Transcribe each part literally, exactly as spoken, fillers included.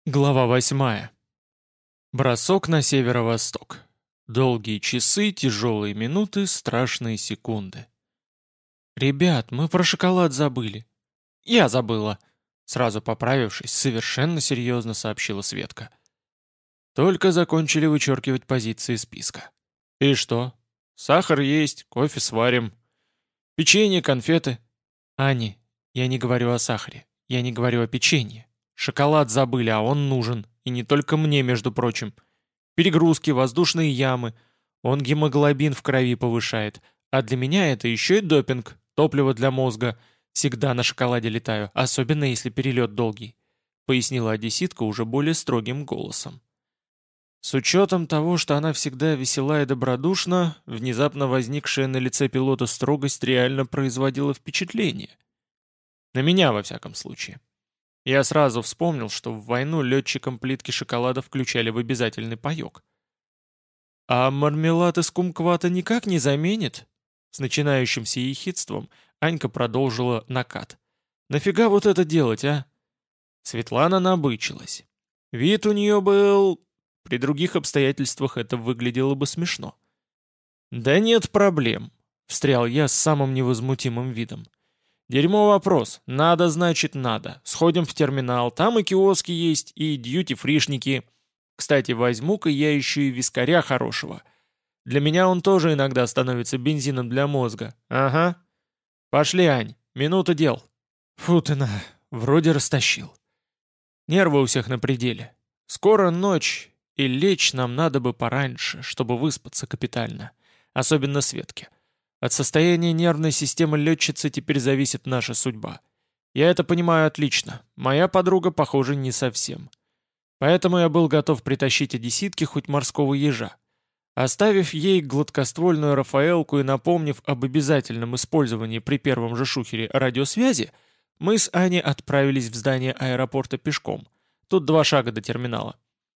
Глава восьмая. Бросок на северо-восток. Долгие часы, тяжелые минуты, страшные секунды. «Ребят, мы про шоколад забыли». «Я забыла», — сразу поправившись, совершенно серьезно сообщила Светка. Только закончили вычеркивать позиции списка. «И что? Сахар есть, кофе сварим. Печенье, конфеты». «Ани, я не говорю о сахаре, я не говорю о печенье. Шоколад забыли, а он нужен. И не только мне, между прочим. Перегрузки, воздушные ямы. Он гемоглобин в крови повышает. А для меня это еще и допинг, топливо для мозга. Всегда на шоколаде летаю, особенно если перелет долгий», — пояснила одесситка уже более строгим голосом. С учетом того, что она всегда весела и добродушна, внезапно возникшая на лице пилота строгость реально производила впечатление. На меня, во всяком случае. Я сразу вспомнил, что в войну летчикам плитки шоколада включали в обязательный паёк. «А мармелад из кумквата никак не заменит?» С начинающимся ехидством Анька продолжила накат. «Нафига вот это делать, а?» Светлана набычилась. Вид у нее был... При других обстоятельствах это выглядело бы смешно. «Да нет проблем», — встрял я с самым невозмутимым видом. «Дерьмо вопрос. Надо, значит, надо. Сходим в терминал. Там и киоски есть, и дьюти-фришники. Кстати, возьму-ка я еще и вискаря хорошего. Для меня он тоже иногда становится бензином для мозга. Ага. Пошли, Ань. Минута дел». Фу ты на, вроде растащил. Нервы у всех на пределе. Скоро ночь, и лечь нам надо бы пораньше, чтобы выспаться капитально. Особенно Светке. От состояния нервной системы летчицы теперь зависит наша судьба. Я это понимаю отлично. Моя подруга, похоже, не совсем. Поэтому я был готов притащить одесситке хоть морского ежа. Оставив ей гладкоствольную Рафаэлку и напомнив об обязательном использовании при первом же шухере радиосвязи, мы с Аней отправились в здание аэропорта пешком. Тут два шага до терминала.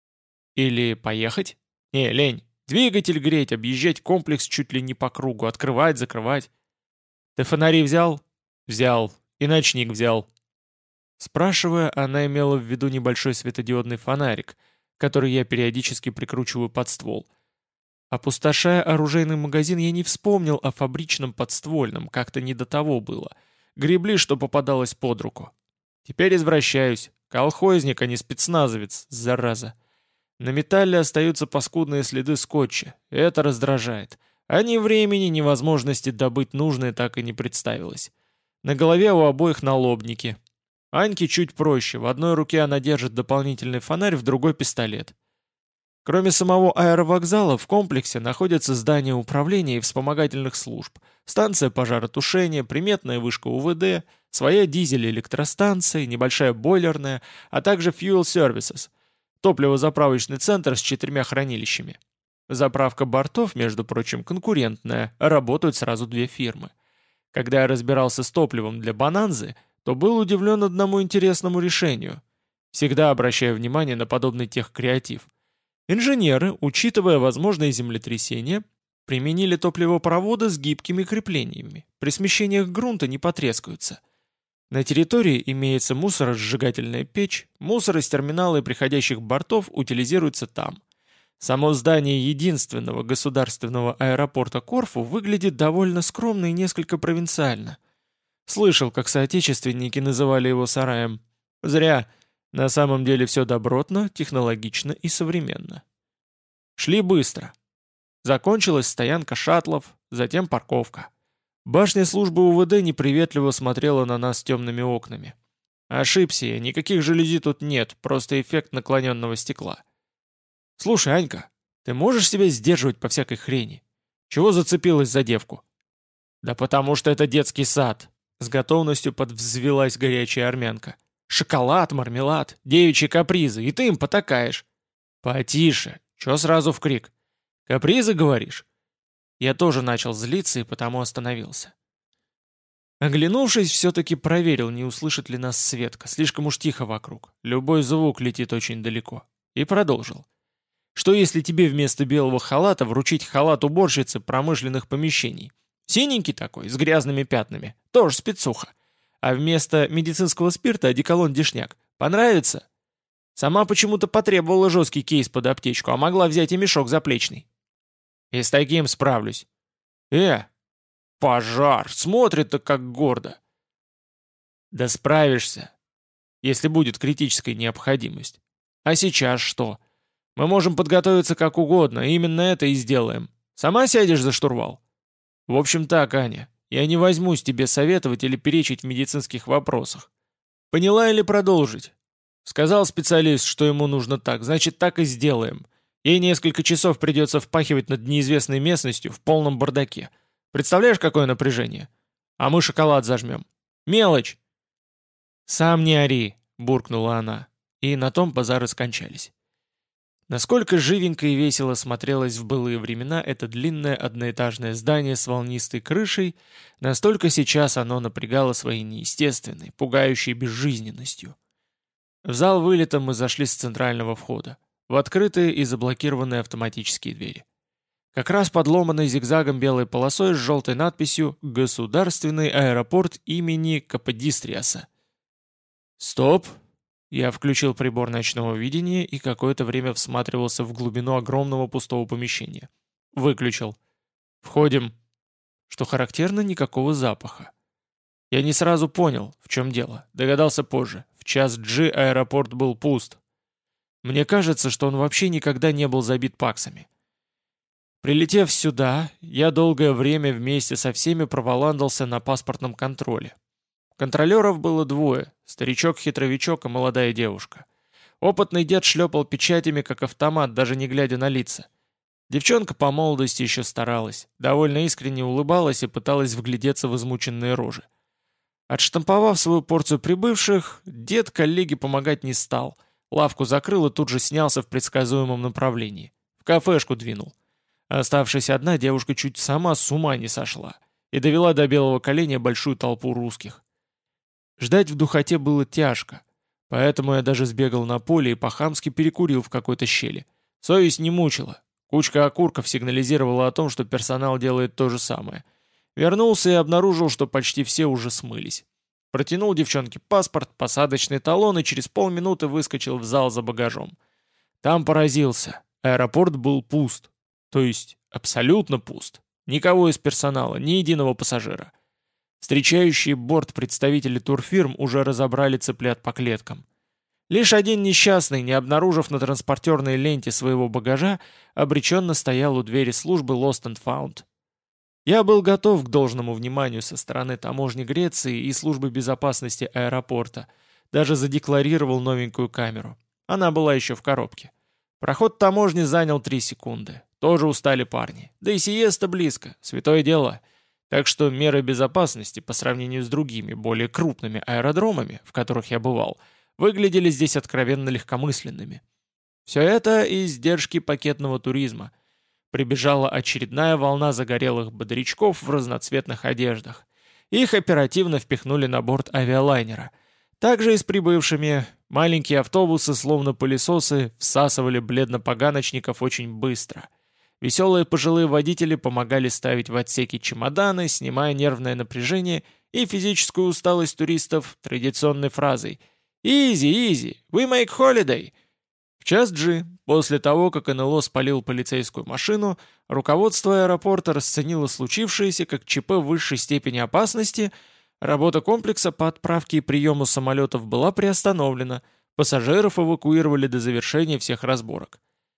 Или поехать? Не, лень. Двигатель греть, объезжать комплекс чуть ли не по кругу, открывать, закрывать. «Ты фонари взял?» «Взял. И ночник взял». Спрашивая, она имела в виду небольшой светодиодный фонарик, который я периодически прикручиваю под ствол. Опустошая оружейный магазин, я не вспомнил о фабричном подствольном, как-то не до того было. Гребли, что попадалось под руку. Теперь извращаюсь. Колхозник, а не спецназовец, зараза. На металле остаются паскудные следы скотча. Это раздражает. А ни времени, ни возможности добыть нужное так и не представилось. На голове у обоих налобники. Аньке чуть проще. В одной руке она держит дополнительный фонарь, в другой пистолет. Кроме самого аэровокзала, в комплексе находятся здания управления и вспомогательных служб, станция пожаротушения, приметная вышка УВД, своя дизель-электростанция, небольшая бойлерная, а также fuel services – топливозаправочный центр с четырьмя хранилищами. Заправка бортов, между прочим, конкурентная, работают сразу две фирмы. Когда я разбирался с топливом для «Бонанзы», то был удивлен одному интересному решению. Всегда обращаю внимание на подобный техкреатив. Инженеры, учитывая возможные землетрясения, применили топливопроводы с гибкими креплениями. При смещениях грунта не потрескаются. На территории имеется мусоросжигательная печь, мусор из терминала и приходящих бортов утилизируется там. Само здание единственного государственного аэропорта Корфу выглядит довольно скромно и несколько провинциально. Слышал, как соотечественники называли его сараем. Зря. На самом деле все добротно, технологично и современно. Шли быстро. Закончилась стоянка шаттлов, затем парковка. Башня службы УВД неприветливо смотрела на нас темными окнами. Ошибся я, никаких жалюзи тут нет, просто эффект наклоненного стекла. «Слушай, Анька, ты можешь себя сдерживать по всякой хрени? Чего зацепилась за девку?» «Да потому что это детский сад», — с готовностью подвзвелась горячая армянка. «Шоколад, мармелад, девичьи капризы, и ты им потакаешь». «Потише, чё сразу в крик? Капризы, говоришь?» Я тоже начал злиться и потому остановился. Оглянувшись, все-таки проверил, не услышит ли нас Светка. Слишком уж тихо вокруг. Любой звук летит очень далеко. И продолжил. Что если тебе вместо белого халата вручить халат уборщицы промышленных помещений? Синенький такой, с грязными пятнами. Тоже спецуха. А вместо медицинского спирта одеколон Дешняк. Понравится? Сама почему-то потребовала жесткий кейс под аптечку, а могла взять и мешок заплечный. И с таким справлюсь. Э, пожар, смотрит-то как гордо. Да справишься, если будет критическая необходимость. А сейчас что? Мы можем подготовиться как угодно, именно это и сделаем. Сама сядешь за штурвал? В общем так, Аня, я не возьмусь тебе советовать или перечить в медицинских вопросах. Поняла или продолжить? Сказал специалист, что ему нужно так, значит так и сделаем. Ей несколько часов придется впахивать над неизвестной местностью в полном бардаке. Представляешь, какое напряжение? А мы шоколад зажмем. Мелочь! «Сам не ори», — буркнула она, и на том базары скончались. Насколько живенько и весело смотрелось в былые времена это длинное одноэтажное здание с волнистой крышей, настолько сейчас оно напрягало своей неестественной, пугающей безжизненностью. В зал вылета мы зашли с центрального входа, в открытые и заблокированные автоматические двери. Как раз под ломаной зигзагом белой полосой с желтой надписью «Государственный аэропорт имени Каподистриаса». «Стоп!» Я включил прибор ночного видения и какое-то время всматривался в глубину огромного пустого помещения. Выключил. «Входим». Что характерно, никакого запаха. Я не сразу понял, в чем дело. Догадался позже. В час G аэропорт был пуст. Мне кажется, что он вообще никогда не был забит паксами. Прилетев сюда, я долгое время вместе со всеми проволандался на паспортном контроле. Контролеров было двое — старичок-хитровичок и молодая девушка. Опытный дед шлепал печатями, как автомат, даже не глядя на лица. Девчонка по молодости еще старалась, довольно искренне улыбалась и пыталась вглядеться в измученные рожи. Отштамповав свою порцию прибывших, дед коллеге помогать не стал, лавку закрыл и тут же снялся в предсказуемом направлении. В кафешку двинул. Оставшись одна, девушка чуть сама с ума не сошла и довела до белого коленя большую толпу русских. Ждать в духоте было тяжко, поэтому я даже сбегал на поле и по-хамски перекурил в какой-то щели. Совесть не мучила. Кучка окурков сигнализировала о том, что персонал делает то же самое. Вернулся и обнаружил, что почти все уже смылись. Протянул девчонке паспорт, посадочный талон и через полминуты выскочил в зал за багажом. Там поразился. Аэропорт был пуст. То есть абсолютно пуст. Никого из персонала, ни единого пассажира. Встречающие борт представители турфирм уже разобрали цыплят по клеткам. Лишь один несчастный, не обнаружив на транспортерной ленте своего багажа, обреченно стоял у двери службы Lost and Found. Я был готов к должному вниманию со стороны таможни Греции и службы безопасности аэропорта. Даже задекларировал новенькую камеру. Она была еще в коробке. Проход таможни занял три секунды. Тоже устали парни. Да и сиеста близко. Святое дело. Так что меры безопасности по сравнению с другими, более крупными аэродромами, в которых я бывал, выглядели здесь откровенно легкомысленными. Все это издержки пакетного туризма. Прибежала очередная волна загорелых бодрячков в разноцветных одеждах. Их оперативно впихнули на борт авиалайнера. Также и с прибывшими маленькие автобусы, словно пылесосы, всасывали бледно-поганочников очень быстро. Веселые пожилые водители помогали ставить в отсеки чемоданы, снимая нервное напряжение и физическую усталость туристов традиционной фразой «Easy, easy, we make holiday». В час G, после того, как эн эл о спалил полицейскую машину, руководство аэропорта расценило случившееся как ЧП высшей степени опасности, работа комплекса по отправке и приему самолетов была приостановлена, пассажиров эвакуировали до завершения всех разборок.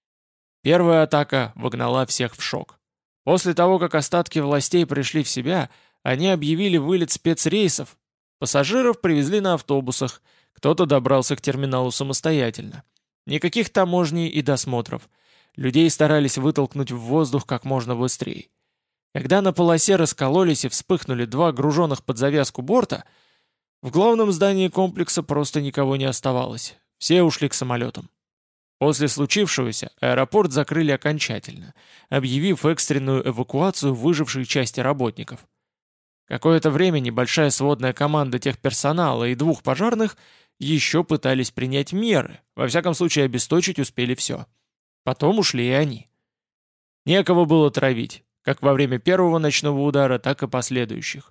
Первая атака вогнала всех в шок. После того, как остатки властей пришли в себя, они объявили вылет спецрейсов. Пассажиров привезли на автобусах, кто-то добрался к терминалу самостоятельно. Никаких таможней и досмотров. Людей старались вытолкнуть в воздух как можно быстрее. Когда на полосе раскололись и вспыхнули два груженных под завязку борта, в главном здании комплекса просто никого не оставалось. Все ушли к самолетам. После случившегося аэропорт закрыли окончательно, объявив экстренную эвакуацию выжившей части работников. Какое-то время небольшая сводная команда техперсонала и двух пожарных еще пытались принять меры, во всяком случае обесточить успели все. Потом ушли и они. Некого было травить, как во время первого ночного удара, так и последующих.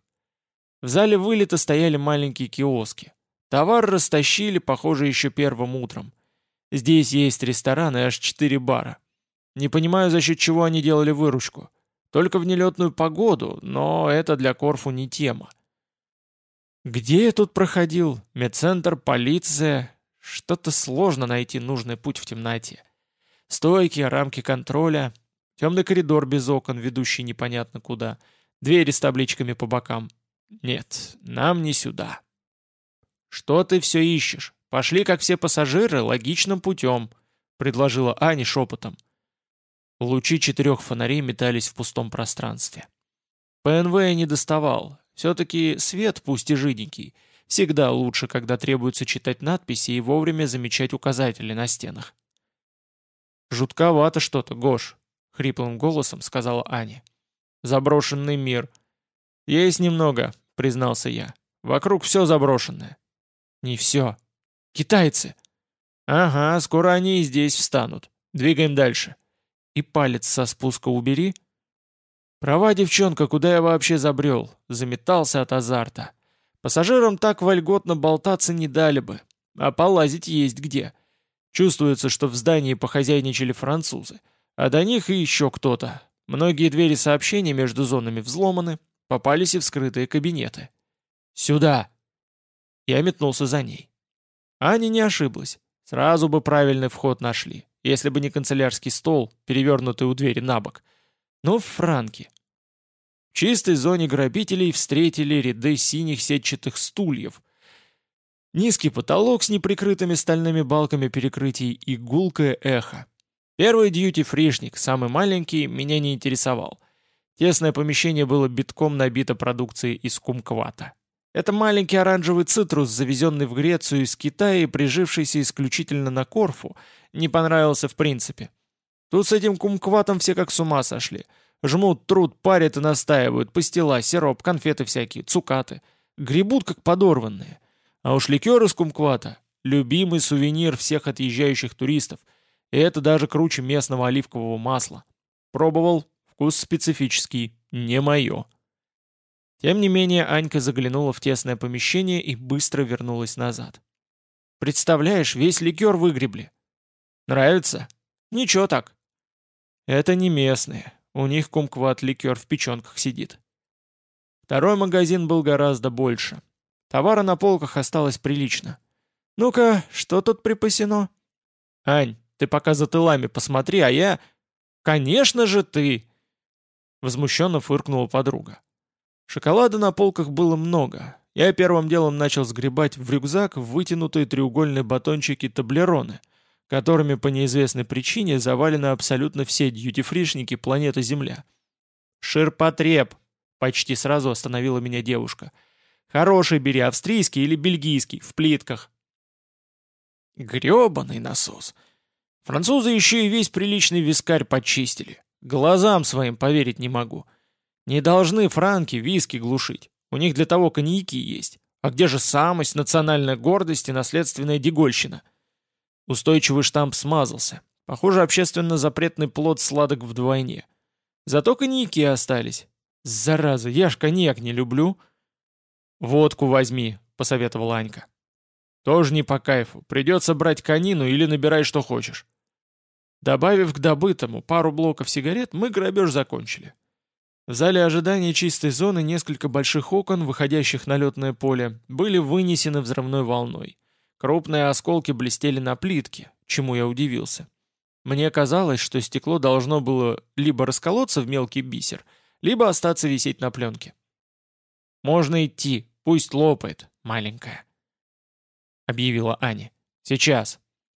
В зале вылета стояли маленькие киоски. Товар растащили, похоже, еще первым утром. Здесь есть ресторан и аж четыре бара. Не понимаю, за счет чего они делали выручку. Только в нелетную погоду, но это для Корфу не тема. Где я тут проходил? Медцентр, полиция. Что-то сложно найти нужный путь в темноте. Стойки, рамки контроля, темный коридор без окон, ведущий непонятно куда, двери с табличками по бокам. Нет, нам не сюда. Что ты все ищешь? Пошли, как все пассажиры, логичным путем, предложила Аня шепотом. Лучи четырех фонарей метались в пустом пространстве. ПНВ я не доставал. Все-таки свет, пусть и жиденький, всегда лучше, когда требуется читать надписи и вовремя замечать указатели на стенах. «Жутковато что-то, Гош», — хриплым голосом сказала Аня. «Заброшенный мир». «Есть немного», — признался я. «Вокруг все заброшенное». «Не все. Китайцы». «Ага, скоро они и здесь встанут. Двигаем дальше». «И палец со спуска убери». «Права, девчонка, куда я вообще забрел?» Заметался от азарта. «Пассажирам так вольготно болтаться не дали бы. А полазить есть где». Чувствуется, что в здании похозяйничали французы, а до них и еще кто-то. Многие двери сообщений между зонами взломаны, попались и в скрытые кабинеты. «Сюда!» Я метнулся за ней. Аня не ошиблась. Сразу бы правильный вход нашли, если бы не канцелярский стол, перевернутый у двери на бок. Но в франке. В чистой зоне грабителей встретили ряды синих сетчатых стульев, низкий потолок с неприкрытыми стальными балками перекрытий и гулкое эхо. Первый дьюти-фришник, самый маленький, меня не интересовал. Тесное помещение было битком набито продукцией из кумквата. Это маленький оранжевый цитрус, завезенный в Грецию из Китая и прижившийся исключительно на Корфу, не понравился в принципе. Тут с этим кумкватом все как с ума сошли. Жмут, труд, парят и настаивают, пастила, сироп, конфеты всякие, цукаты. Гребут как подорванные. А уж ликер из кумквата — любимый сувенир всех отъезжающих туристов. И это даже круче местного оливкового масла. Пробовал, вкус специфический, не мое. Тем не менее, Анька заглянула в тесное помещение и быстро вернулась назад. «Представляешь, весь ликер выгребли». «Нравится?» «Ничего так». «Это не местные. У них кумкват-ликер в печенках сидит». Второй магазин был гораздо больше. Товара на полках осталось прилично. «Ну-ка, что тут припасено?» «Ань, ты пока за тылами посмотри, а я...» «Конечно же ты!» Возмущенно фыркнула подруга. Шоколада на полках было много. Я первым делом начал сгребать в рюкзак вытянутые треугольные батончики таблероны, которыми по неизвестной причине завалены абсолютно все дьюти-фришники планеты Земля. «Ширпотреб!» — почти сразу остановила меня девушка. «Хороший бери, австрийский или бельгийский, в плитках». Грёбаный насос! Французы еще и весь приличный вискарь почистили. Глазам своим поверить не могу. Не должны франки виски глушить. У них для того коньяки есть. А где же самость, национальная гордость и наследственная дегольщина? Устойчивый штамп смазался. Похоже, общественно-запретный плод сладок вдвойне. Зато коньяки остались. Зараза, я ж коньяк не люблю. «Водку возьми», — посоветовала Анька. «Тоже не по кайфу. Придется брать конину или набирай, что хочешь». Добавив к добытому пару блоков сигарет, мы грабеж закончили. В зале ожидания чистой зоны несколько больших окон, выходящих на летное поле, были вынесены взрывной волной. Крупные осколки блестели на плитке, чему я удивился. Мне казалось, что стекло должно было либо расколоться в мелкий бисер, либо остаться висеть на пленке. «Можно идти, пусть лопает, маленькая», — объявила Аня. «Сейчас».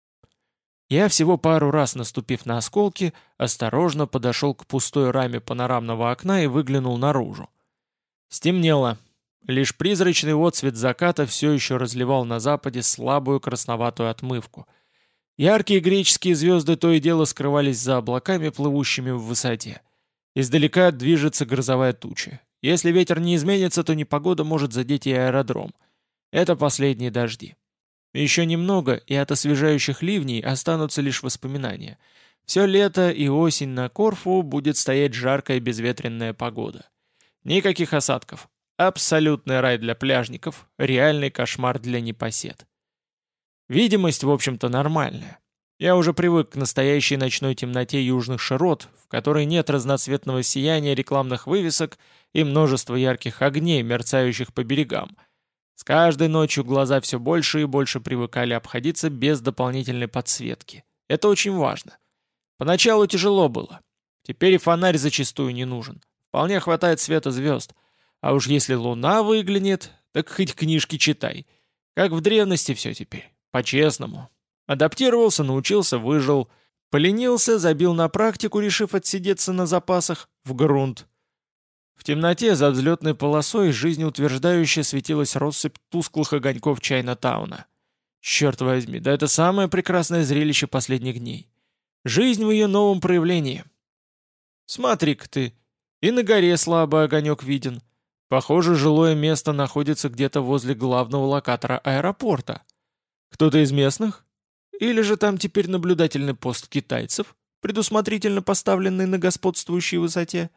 Я, всего пару раз наступив на осколки, осторожно подошел к пустой раме панорамного окна и выглянул наружу. Стемнело. Лишь призрачный отсвет заката все еще разливал на западе слабую красноватую отмывку. Яркие греческие звезды то и дело скрывались за облаками, плывущими в высоте. Издалека движется грозовая туча. Если ветер не изменится, то непогода может задеть и аэродром. Это последние дожди. Еще немного, и от освежающих ливней останутся лишь воспоминания. Все лето и осень на Корфу будет стоять жаркая безветренная погода. Никаких осадков. Абсолютный рай для пляжников, реальный кошмар для непосед. Видимость, в общем-то, нормальная. Я уже привык к настоящей ночной темноте южных широт, в которой нет разноцветного сияния рекламных вывесок и множества ярких огней, мерцающих по берегам. С каждой ночью глаза все больше и больше привыкали обходиться без дополнительной подсветки. Это очень важно. Поначалу тяжело было. Теперь и фонарь зачастую не нужен. Вполне хватает света звезд. А уж если луна выглянет, так хоть книжки читай. Как в древности все теперь. По-честному. Адаптировался, научился, выжил. Поленился, забил на практику, решив отсидеться на запасах, в грунт. В темноте за взлетной полосой жизнеутверждающе светилась россыпь тусклых огоньков Чайна-тауна. Черт возьми, да это самое прекрасное зрелище последних дней. Жизнь в ее новом проявлении. Смотри-ка ты, и на горе слабый огонек виден. Похоже, жилое место находится где-то возле главного локатора аэропорта. Кто-то из местных? Или же там теперь наблюдательный пост китайцев, предусмотрительно поставленный на господствующей высоте?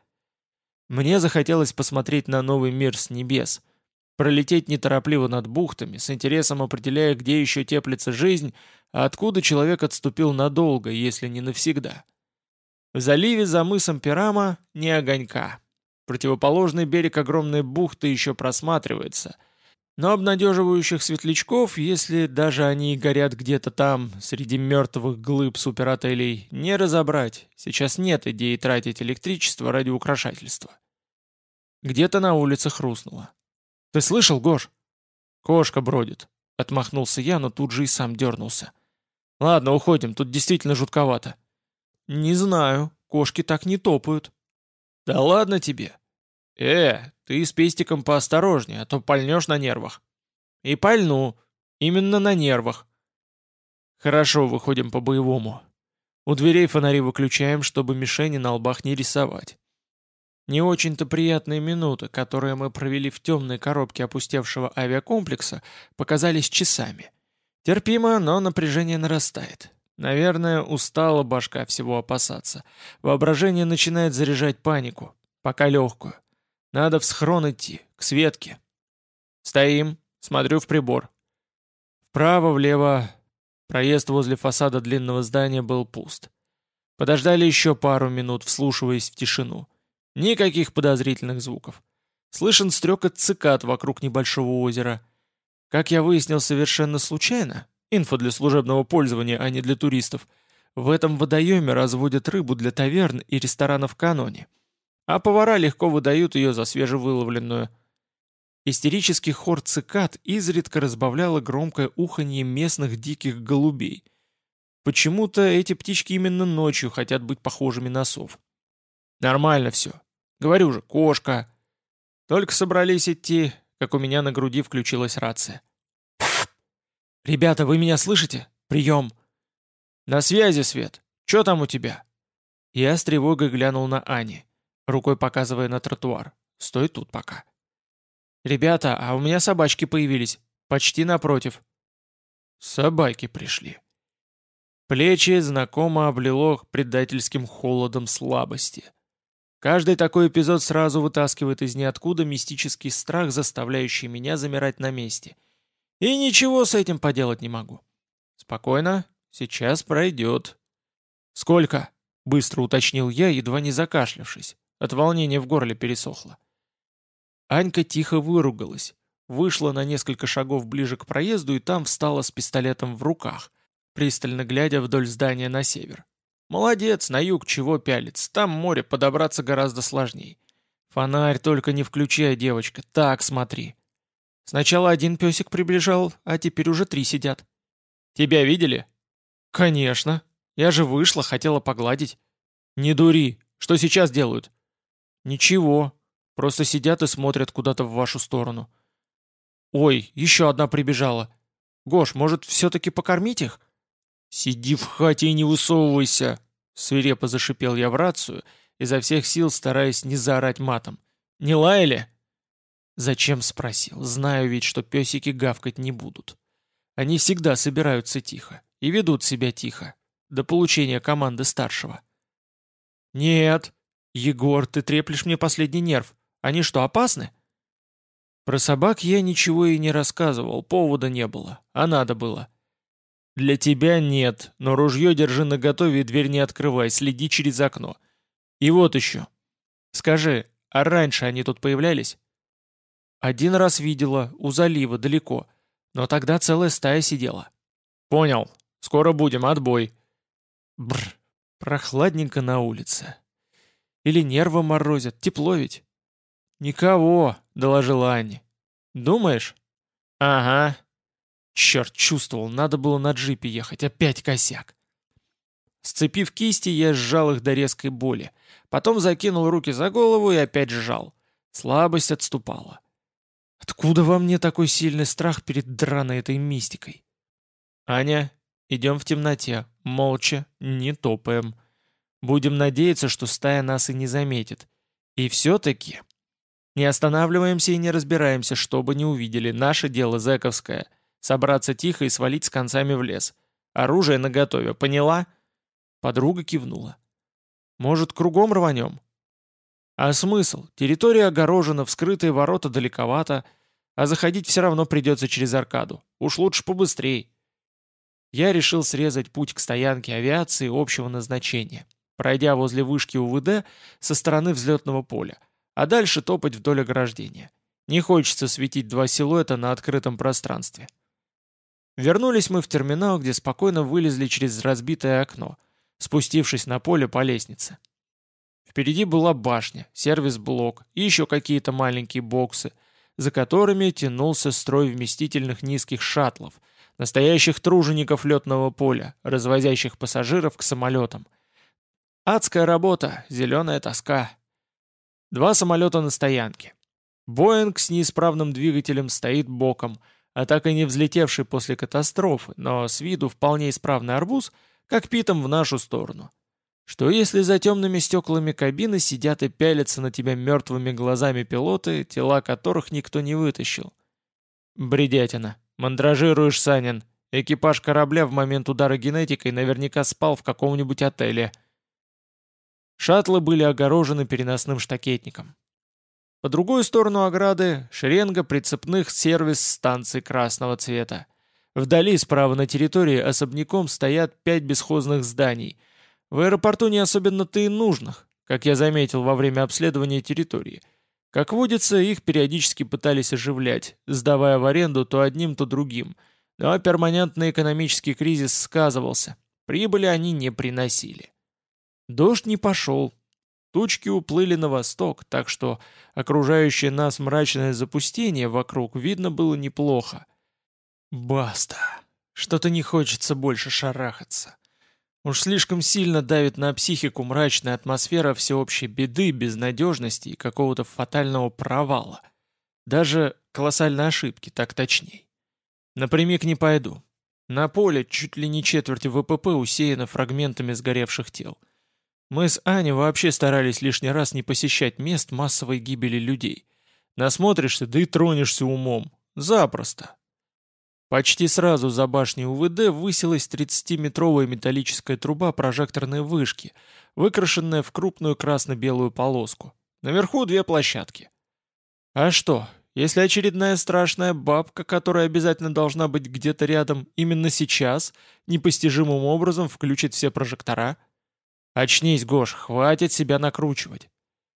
Мне захотелось посмотреть на новый мир с небес, пролететь неторопливо над бухтами, с интересом определяя, где еще теплится жизнь, а откуда человек отступил надолго, если не навсегда. В заливе за мысом Пирама ни огонька. Противоположный берег огромной бухты еще просматривается, но обнадеживающих светлячков, если даже они и горят где-то там, среди мертвых глыб суперотелей, не разобрать. Сейчас нет идеи тратить электричество ради украшательства. Где-то на улице хрустнуло. «Ты слышал, Гош?» «Кошка бродит», — отмахнулся я, но тут же и сам дернулся. «Ладно, уходим, тут действительно жутковато». «Не знаю, кошки так не топают». «Да ладно тебе». «Э, ты с пестиком поосторожнее, а то пальнешь на нервах». «И пальну. Именно на нервах». «Хорошо, выходим по-боевому. У дверей фонари выключаем, чтобы мишени на лбах не рисовать». Не очень-то приятные минуты, которые мы провели в темной коробке опустевшего авиакомплекса, показались часами. Терпимо, но напряжение нарастает. Наверное, устала башка всего опасаться. Воображение начинает заряжать панику, пока легкую. Надо в схрон идти, к Светке. Стоим, смотрю в прибор. Вправо-влево. Проезд возле фасада длинного здания был пуст. Подождали еще пару минут, вслушиваясь в тишину. Никаких подозрительных звуков. Слышен стрекот цикад вокруг небольшого озера. Как я выяснил совершенно случайно, инфо для служебного пользования, а не для туристов, в этом водоеме разводят рыбу для таверн и ресторанов Каноне. А повара легко выдают ее за свежевыловленную. Истерический хор цикад изредка разбавляло громкое уханье местных диких голубей. Почему-то эти птички именно ночью хотят быть похожими на сов. Нормально все. Говорю же, кошка. Только собрались идти, как у меня на груди включилась рация. «Ребята, вы меня слышите? Прием!» «На связи, Свет. Че там у тебя?» Я с тревогой глянул на Ани, рукой показывая на тротуар. «Стой тут пока». «Ребята, а у меня собачки появились. Почти напротив». Собаки пришли. Плечи знакомо облило предательским холодом слабости. Каждый такой эпизод сразу вытаскивает из ниоткуда мистический страх, заставляющий меня замирать на месте. И ничего с этим поделать не могу. Спокойно, сейчас пройдет. «Сколько?» — быстро уточнил я, едва не закашлявшись. От волнения в горле пересохло. Анька тихо выругалась, вышла на несколько шагов ближе к проезду и там встала с пистолетом в руках, пристально глядя вдоль здания на север. Молодец, на юг чего пялиться, там море подобраться гораздо сложней. Фонарь только не включай, девочка, так смотри. Сначала один песик приближал, а теперь уже три сидят. Тебя видели? Конечно. Я же вышла, хотела погладить. Не дури, что сейчас делают? Ничего, просто сидят и смотрят куда-то в вашу сторону. Ой, еще одна прибежала. Гош, может, все-таки покормить их? «Сиди в хате и не высовывайся!» — свирепо зашипел я в рацию, изо всех сил стараясь не заорать матом. «Не лаяли?» «Зачем?» — спросил. «Знаю ведь, что песики гавкать не будут. Они всегда собираются тихо и ведут себя тихо, до получения команды старшего». «Нет! Егор, ты треплешь мне последний нерв. Они что, опасны?» Про собак я ничего и не рассказывал, повода не было, а надо было. «Для тебя нет, но ружье держи наготове и дверь не открывай, следи через окно. И вот еще. Скажи, а раньше они тут появлялись?» «Один раз видела, у залива, далеко. Но тогда целая стая сидела». «Понял. Скоро будем, отбой». Бррр, прохладненько на улице. Или нервы морозят, тепло ведь. «Никого», — доложила Анне. «Думаешь?» «Ага». Черт, чувствовал, надо было на джипе ехать, опять косяк. Сцепив кисти, я сжал их до резкой боли. Потом закинул руки за голову и опять сжал. Слабость отступала. Откуда во мне такой сильный страх перед драной этой мистикой? «Аня, идем в темноте, молча, не топаем. Будем надеяться, что стая нас и не заметит. И все-таки не останавливаемся и не разбираемся, что бы не увидели. Наше дело зэковское. Собраться тихо и свалить с концами в лес. Оружие наготове, поняла?» Подруга кивнула. «Может, кругом рванем?» «А смысл? Территория огорожена, вскрытые ворота далековато, а заходить все равно придется через аркаду. Уж лучше побыстрей». Я решил срезать путь к стоянке авиации общего назначения, пройдя возле вышки УВД со стороны взлетного поля, а дальше топать вдоль ограждения. Не хочется светить два силуэта на открытом пространстве. Вернулись мы в терминал, где спокойно вылезли через разбитое окно, спустившись на поле по лестнице. Впереди была башня, сервис-блок и еще какие-то маленькие боксы, за которыми тянулся строй вместительных низких шаттлов, настоящих тружеников летного поля, развозящих пассажиров к самолетам. Адская работа, зеленая тоска. Два самолета на стоянке. Боинг с неисправным двигателем стоит боком, а так и не взлетевший после катастрофы, но с виду вполне исправный арбуз, как питом в нашу сторону. Что если за темными стеклами кабины сидят и пялятся на тебя мертвыми глазами пилоты, тела которых никто не вытащил? Бредятина. Мандражируешь, Санин. Экипаж корабля в момент удара генетикой наверняка спал в каком-нибудь отеле. Шаттлы были огорожены переносным штакетником. По другую сторону ограды шеренга прицепных сервис-станций красного цвета. Вдали, справа на территории, особняком стоят пять бесхозных зданий. В аэропорту не особенно-то и нужных, как я заметил во время обследования территории. Как водится, их периодически пытались оживлять, сдавая в аренду то одним, то другим. Но перманентный экономический кризис сказывался. Прибыли они не приносили. Дождь не пошел. Тучки уплыли на восток, так что окружающее нас мрачное запустение вокруг видно было неплохо. Баста. Что-то не хочется больше шарахаться. Уж слишком сильно давит на психику мрачная атмосфера всеобщей беды, безнадежности и какого-то фатального провала. Даже колоссальной ошибки, так точней. Напрямик не пойду. На поле чуть ли не четверть ВПП усеяно фрагментами сгоревших тел. Мы с Аней вообще старались лишний раз не посещать мест массовой гибели людей. Насмотришься, да и тронешься умом. Запросто. Почти сразу за башней УВД высилась тридцатиметровая металлическая труба прожекторной вышки, выкрашенная в крупную красно-белую полоску. Наверху две площадки. А что, если очередная страшная бабка, которая обязательно должна быть где-то рядом именно сейчас, непостижимым образом включит все прожектора? Очнись, Гош, хватит себя накручивать.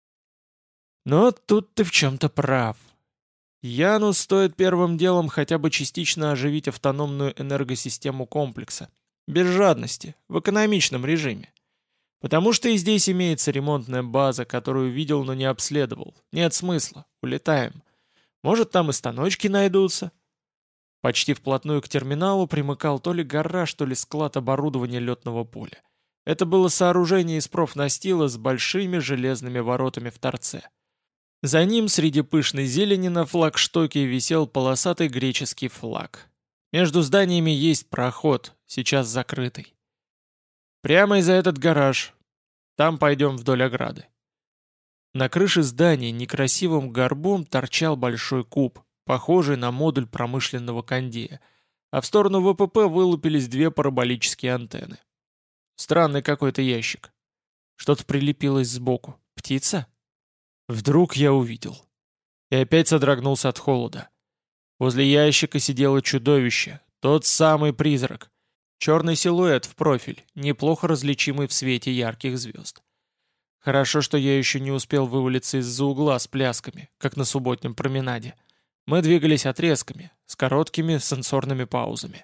Но тут ты в чем-то прав. Яну стоит первым делом хотя бы частично оживить автономную энергосистему комплекса. Без жадности, в экономичном режиме. Потому что и здесь имеется ремонтная база, которую видел, но не обследовал. Нет смысла, улетаем. Может, там и станочки найдутся. Почти вплотную к терминалу примыкал то ли гараж, то ли склад оборудования летного поля. Это было сооружение из профнастила с большими железными воротами в торце. За ним среди пышной зелени на флагштоке висел полосатый греческий флаг. Между зданиями есть проход, сейчас закрытый. Прямо из-за этот гараж. Там пойдем вдоль ограды. На крыше здания некрасивым горбом торчал большой куб, похожий на модуль промышленного кондея, а в сторону ВПП вылупились две параболические антенны. Странный какой-то ящик. Что-то прилепилось сбоку. Птица? Вдруг я увидел. И опять содрогнулся от холода. Возле ящика сидело чудовище, тот самый призрак. Черный силуэт в профиль, неплохо различимый в свете ярких звезд. Хорошо, что я еще не успел вывалиться из-за угла с плясками, как на субботнем променаде. Мы двигались отрезками, с короткими сенсорными паузами.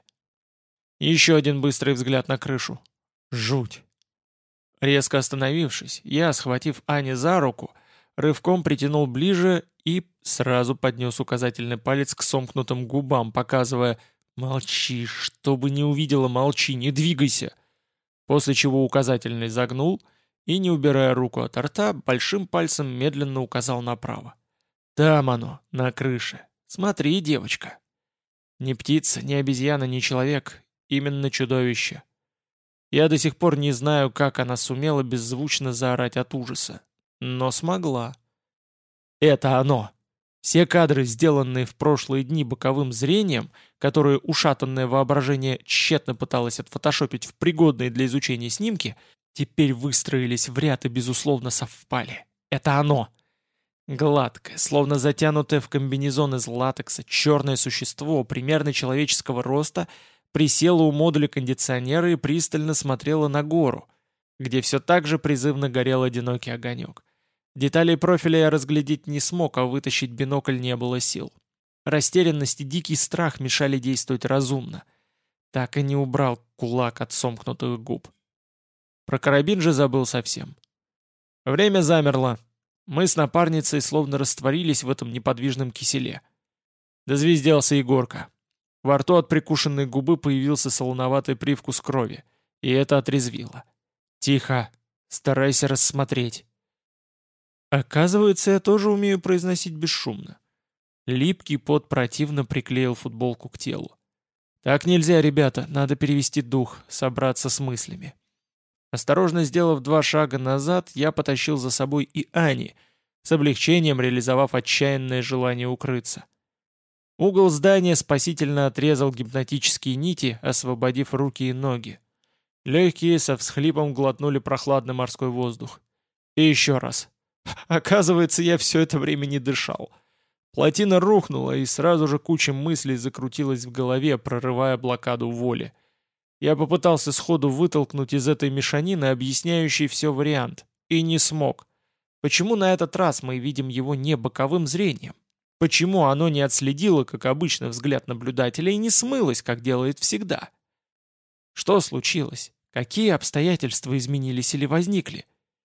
Еще один быстрый взгляд на крышу. Жуть. Резко остановившись, я, схватив Ани за руку, рывком притянул ближе и сразу поднес указательный палец к сомкнутым губам, показывая «Молчи, чтобы не увидела, молчи, не двигайся!» После чего указательный загнул и, не убирая руку от рта, большим пальцем медленно указал направо. «Там оно, на крыше. Смотри, девочка!» Ни птица, ни обезьяна, ни человек, именно чудовище. Я до сих пор не знаю, как она сумела беззвучно заорать от ужаса. Но смогла. Это оно. Все кадры, сделанные в прошлые дни боковым зрением, которые ушатанное воображение тщетно пыталось отфотошопить в пригодные для изучения снимки, теперь выстроились в ряд и, безусловно, совпали. Это оно. Гладкое, словно затянутое в комбинезон из латекса, черное существо, примерно человеческого роста, присело у модуля кондиционера и пристально смотрело на гору, где все так же призывно горел одинокий огонек. Деталей профиля я разглядеть не смог, а вытащить бинокль не было сил. Растерянность и дикий страх мешали действовать разумно. Так и не убрал кулак от сомкнутых губ. Про карабин же забыл совсем. Время замерло. Мы с напарницей словно растворились в этом неподвижном киселе. Дозвезделся Егорка. Во рту от прикушенной губы появился солоноватый привкус крови, и это отрезвило. «Тихо! Старайся рассмотреть!» Оказывается, я тоже умею произносить бесшумно. Липкий пот противно приклеил футболку к телу. «Так нельзя, ребята, надо перевести дух, собраться с мыслями». Осторожно сделав два шага назад, я потащил за собой и Ани, с облегчением реализовав отчаянное желание укрыться. Угол здания спасительно отрезал гипнотические нити, освободив руки и ноги. Легкие со всхлипом глотнули прохладный морской воздух. И еще раз. Оказывается, я все это время не дышал. Плотина рухнула, и сразу же куча мыслей закрутилась в голове, прорывая блокаду воли. Я попытался сходу вытолкнуть из этой мешанины объясняющий все вариант. И не смог. Почему на этот раз мы видим его не боковым зрением? Почему оно не отследило, как обычно, взгляд наблюдателя и не смылось, как делает всегда? Что случилось? Какие обстоятельства изменились или возникли?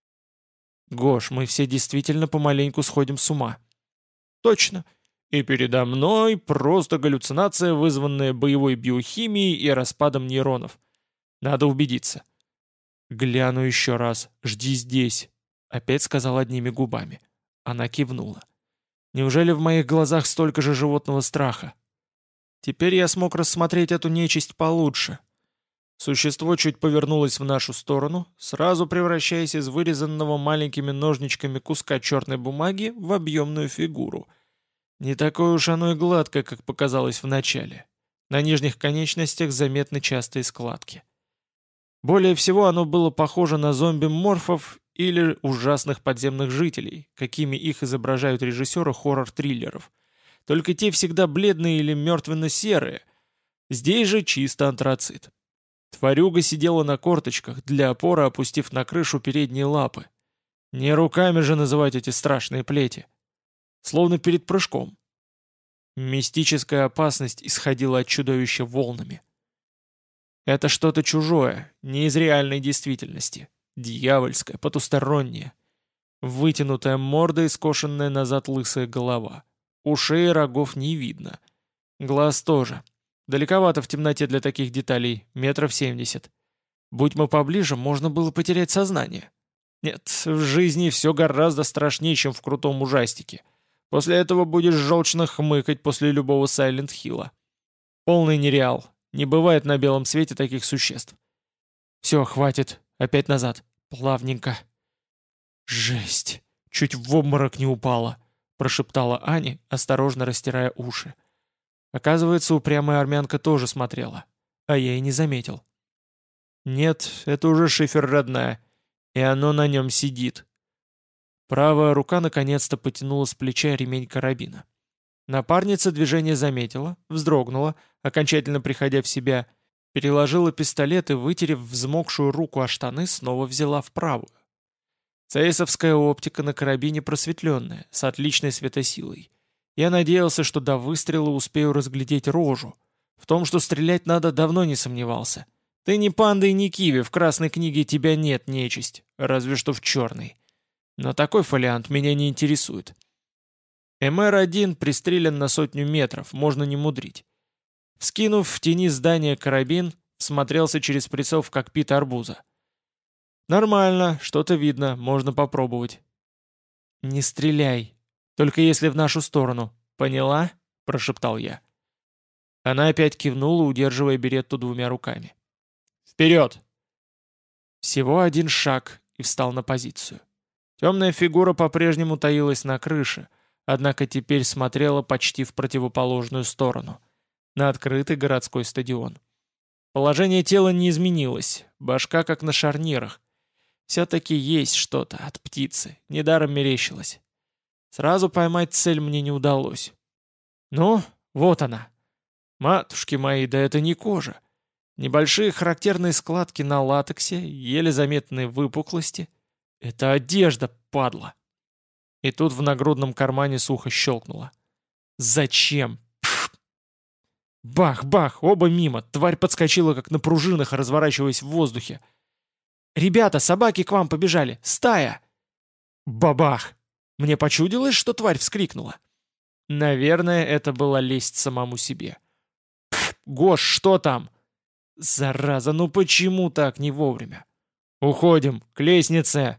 Гош, мы все действительно помаленьку сходим с ума. Точно. И передо мной просто галлюцинация, вызванная боевой биохимией и распадом нейронов. Надо убедиться. Гляну еще раз. Жди здесь. Опять сказал одними губами. Она кивнула. Неужели в моих глазах столько же животного страха? Теперь я смог рассмотреть эту нечисть получше. Существо чуть повернулось в нашу сторону, сразу превращаясь из вырезанного маленькими ножничками куска черной бумаги в объемную фигуру. Не такое уж оно и гладкое, как показалось вначале. На нижних конечностях заметны частые складки. Более всего оно было похоже на зомби-морфов или ужасных подземных жителей, какими их изображают режиссеры хоррор-триллеров. Только те всегда бледные или мертвенно-серые. Здесь же чисто антрацит. Тварюга сидела на корточках, для опоры опустив на крышу передние лапы. Не руками же называть эти страшные плети. Словно перед прыжком. Мистическая опасность исходила от чудовища волнами. Это что-то чужое, не из реальной действительности. Дьявольское, потустороннее. Вытянутая морда и скошенная назад лысая голова. Ушей и рогов не видно. Глаз тоже. Далековато в темноте для таких деталей, метров семьдесят. Будь мы поближе, можно было потерять сознание. Нет, в жизни все гораздо страшнее, чем в крутом ужастике. После этого будешь желчно хмыкать после любого Сайлент-Хилла. Полный нереал. Не бывает на белом свете таких существ. Все, хватит. Опять назад. Плавненько. Жесть. Чуть в обморок не упала, прошептала Аня, осторожно растирая уши. Оказывается, упрямая армянка тоже смотрела. А я и не заметил. Нет, это уже шифер родная. И оно на нем сидит. Правая рука наконец-то потянула с плеча ремень карабина. Напарница движение заметила, вздрогнула, окончательно приходя в себя, Переложила пистолет и, вытерев взмокшую руку о штаны, снова взяла в правую. Цейсовская оптика на карабине просветленная, с отличной светосилой. Я надеялся, что до выстрела успею разглядеть рожу. В том, что стрелять надо, давно не сомневался. Ты не панда и не киви, в красной книге тебя нет, нечисть, разве что в черной. Но такой фолиант меня не интересует. эм эр один пристрелен на сотню метров, можно не мудрить. Вскинув в тени здания карабин, смотрелся через прицел в кокпит арбуза. «Нормально, что-то видно, можно попробовать». «Не стреляй, только если в нашу сторону. Поняла?» – прошептал я. Она опять кивнула, удерживая беретту двумя руками. «Вперед!» Всего один шаг, и встал на позицию. Темная фигура по-прежнему таилась на крыше, однако теперь смотрела почти в противоположную сторону, на открытый городской стадион. Положение тела не изменилось, башка как на шарнирах. Все-таки есть что-то от птицы, недаром мерещилось. Сразу поймать цель мне не удалось. Ну, вот она. Матушки мои, да это не кожа. Небольшие характерные складки на латексе, еле заметные выпуклости. Это одежда, падла. И тут в нагрудном кармане сухо щелкнуло. Зачем? Пфф. Бах-бах, оба мимо. Тварь подскочила, как на пружинах, разворачиваясь в воздухе. «Ребята, собаки к вам побежали! Стая!» Бабах! Мне почудилось, что тварь вскрикнула. Наверное, это была лесть самому себе. «Пф, Гош, что там?» «Зараза, ну почему так не вовремя?» «Уходим, к лестнице!»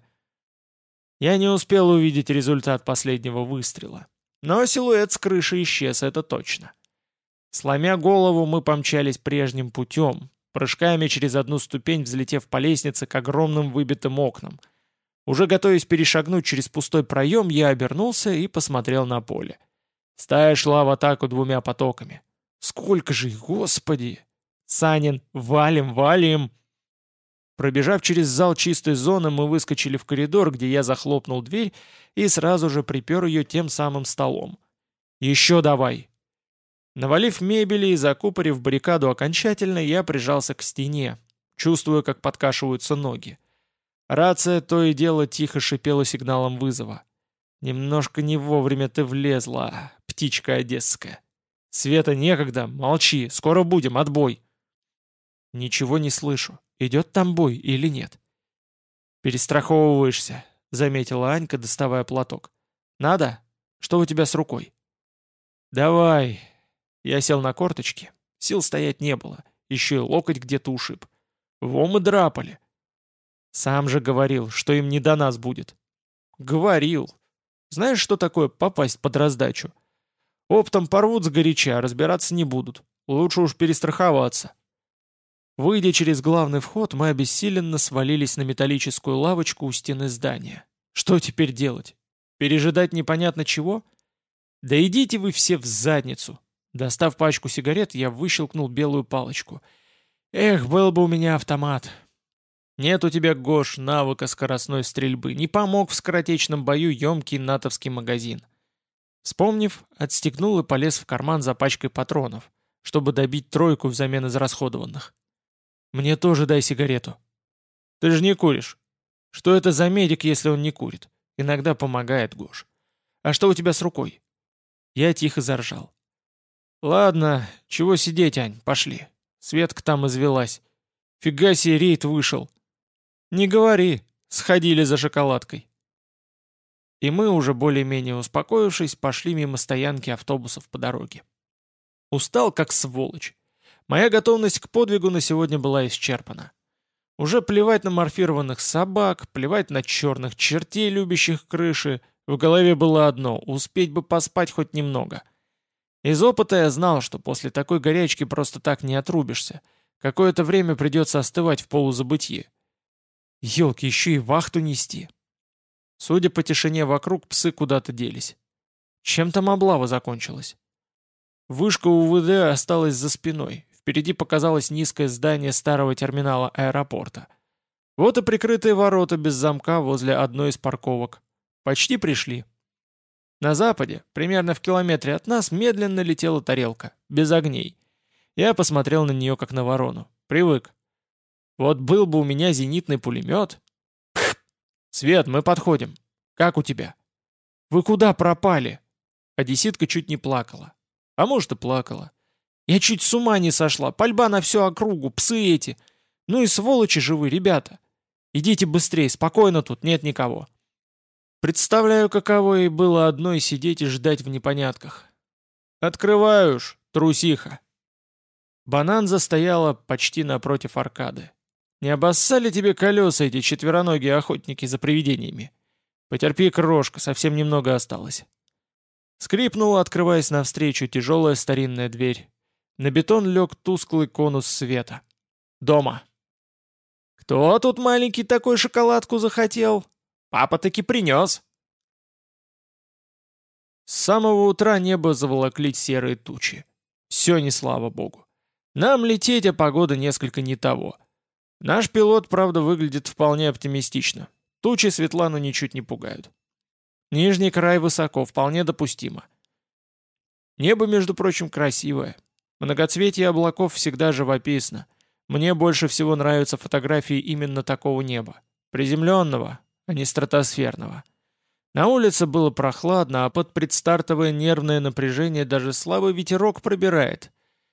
Я не успел увидеть результат последнего выстрела. Но силуэт с крыши исчез, это точно. Сломя голову, мы помчались прежним путем, прыжками через одну ступень взлетев по лестнице к огромным выбитым окнам. Уже готовясь перешагнуть через пустой проем, я обернулся и посмотрел на поле. Стая шла в атаку двумя потоками. Сколько же их, господи! Санин, валим, валим! Пробежав через зал чистой зоны, мы выскочили в коридор, где я захлопнул дверь и сразу же припер ее тем самым столом. «Еще давай!» Навалив мебели и закупорив баррикаду окончательно, я прижался к стене, чувствуя, как подкашиваются ноги. Рация то и дело тихо шипела сигналом вызова. «Немножко не вовремя ты влезла, птичка одесская. Света некогда, молчи, скоро будем, отбой!» «Ничего не слышу. Идет там бой или нет?» «Перестраховываешься», — заметила Анька, доставая платок. «Надо? Что у тебя с рукой?» «Давай». Я сел на корточки. Сил стоять не было. Еще и локоть где-то ушиб. Во мы драпали. Сам же говорил, что им не до нас будет. Говорил. Знаешь, что такое попасть под раздачу? Оптом порвут сгоряча, разбираться не будут. Лучше уж перестраховаться. Выйдя через главный вход, мы обессиленно свалились на металлическую лавочку у стены здания. Что теперь делать? Пережидать непонятно чего? Да идите вы все в задницу. Достав пачку сигарет, я выщелкнул белую палочку. Эх, был бы у меня автомат. Нет у тебя, Гош, навыка скоростной стрельбы. Не помог в скоротечном бою емкий натовский магазин. Вспомнив, отстегнул и полез в карман за пачкой патронов, чтобы добить тройку взамен израсходованных. Мне тоже дай сигарету. Ты же не куришь. Что это за медик, если он не курит? Иногда помогает, Гош. А что у тебя с рукой? Я тихо заржал. Ладно, чего сидеть, Ань, пошли. Светка там извелась. Фига себе рейд вышел. Не говори, сходили за шоколадкой. И мы, уже более-менее успокоившись, пошли мимо стоянки автобусов по дороге. Устал, как сволочь. Моя готовность к подвигу на сегодня была исчерпана. Уже плевать на морфированных собак, плевать на черных чертей, любящих крыши. В голове было одно — успеть бы поспать хоть немного. Из опыта я знал, что после такой горячки просто так не отрубишься. Какое-то время придется остывать в полузабытье. Ёлки, еще и вахту нести. Судя по тишине вокруг, псы куда-то делись. Чем там облава закончилась? Вышка УВД осталась за спиной. Впереди показалось низкое здание старого терминала аэропорта. Вот и прикрытые ворота без замка возле одной из парковок. Почти пришли. На западе, примерно в километре от нас, медленно летела тарелка, без огней. Я посмотрел на нее, как на ворону. привык. Вот был бы у меня зенитный пулемет. Свет, мы подходим. Как у тебя? Вы куда пропали? Одесситка чуть не плакала. А может и плакала. Я чуть с ума не сошла. Пальба на всю округу, псы эти. Ну и сволочи же вы, ребята. Идите быстрее, спокойно тут, нет никого. Представляю, каково ей было одной сидеть и ждать в непонятках. Открываю уж, трусиха. Бананза стояла почти напротив аркады. Не обоссали тебе колеса эти четвероногие охотники за привидениями? Потерпи, крошка, совсем немного осталось. Скрипнула, открываясь навстречу, тяжелая старинная дверь. На бетон лег тусклый конус света. Дома. «Кто тут маленький такой шоколадку захотел? Папа таки принес!» С самого утра небо заволокли серые тучи. Все не слава богу. Нам лететь, а погода несколько не того. Наш пилот, правда, выглядит вполне оптимистично. Тучи Светлану ничуть не пугают. Нижний край высоко, вполне допустимо. Небо, между прочим, красивое. Многоцветие облаков всегда живописно. Мне больше всего нравятся фотографии именно такого неба. Приземленного, а не стратосферного. На улице было прохладно, а под предстартовое нервное напряжение даже слабый ветерок пробирает.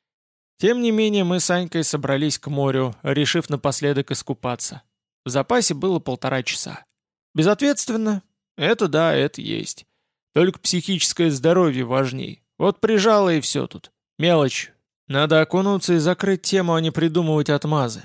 Тем не менее, мы с Анькой собрались к морю, решив напоследок искупаться. В запасе было полтора часа. Безответственно? Это да, это есть. Только психическое здоровье важней. Вот прижало и все тут. Мелочь. Надо окунуться и закрыть тему, а не придумывать отмазы.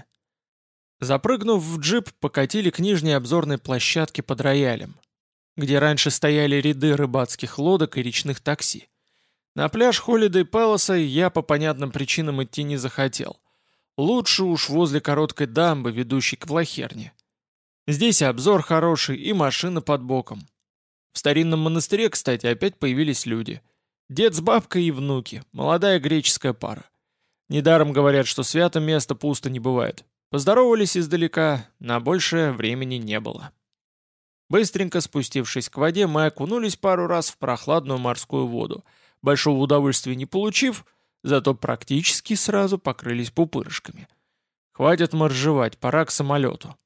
Запрыгнув в джип, покатили к нижней обзорной площадке под роялем, где раньше стояли ряды рыбацких лодок и речных такси. На пляж Холидей Пэласа я по понятным причинам идти не захотел. Лучше уж возле короткой дамбы, ведущей к Влахерне. Здесь обзор хороший и машина под боком. В старинном монастыре, кстати, опять появились люди. Дед с бабкой и внуки, молодая греческая пара. Недаром говорят, что свято место пусто не бывает. Поздоровались издалека, на большее времени не было. Быстренько спустившись к воде, мы окунулись пару раз в прохладную морскую воду, большого удовольствия не получив, зато практически сразу покрылись пупырышками. Хватит моржевать, пора к самолету.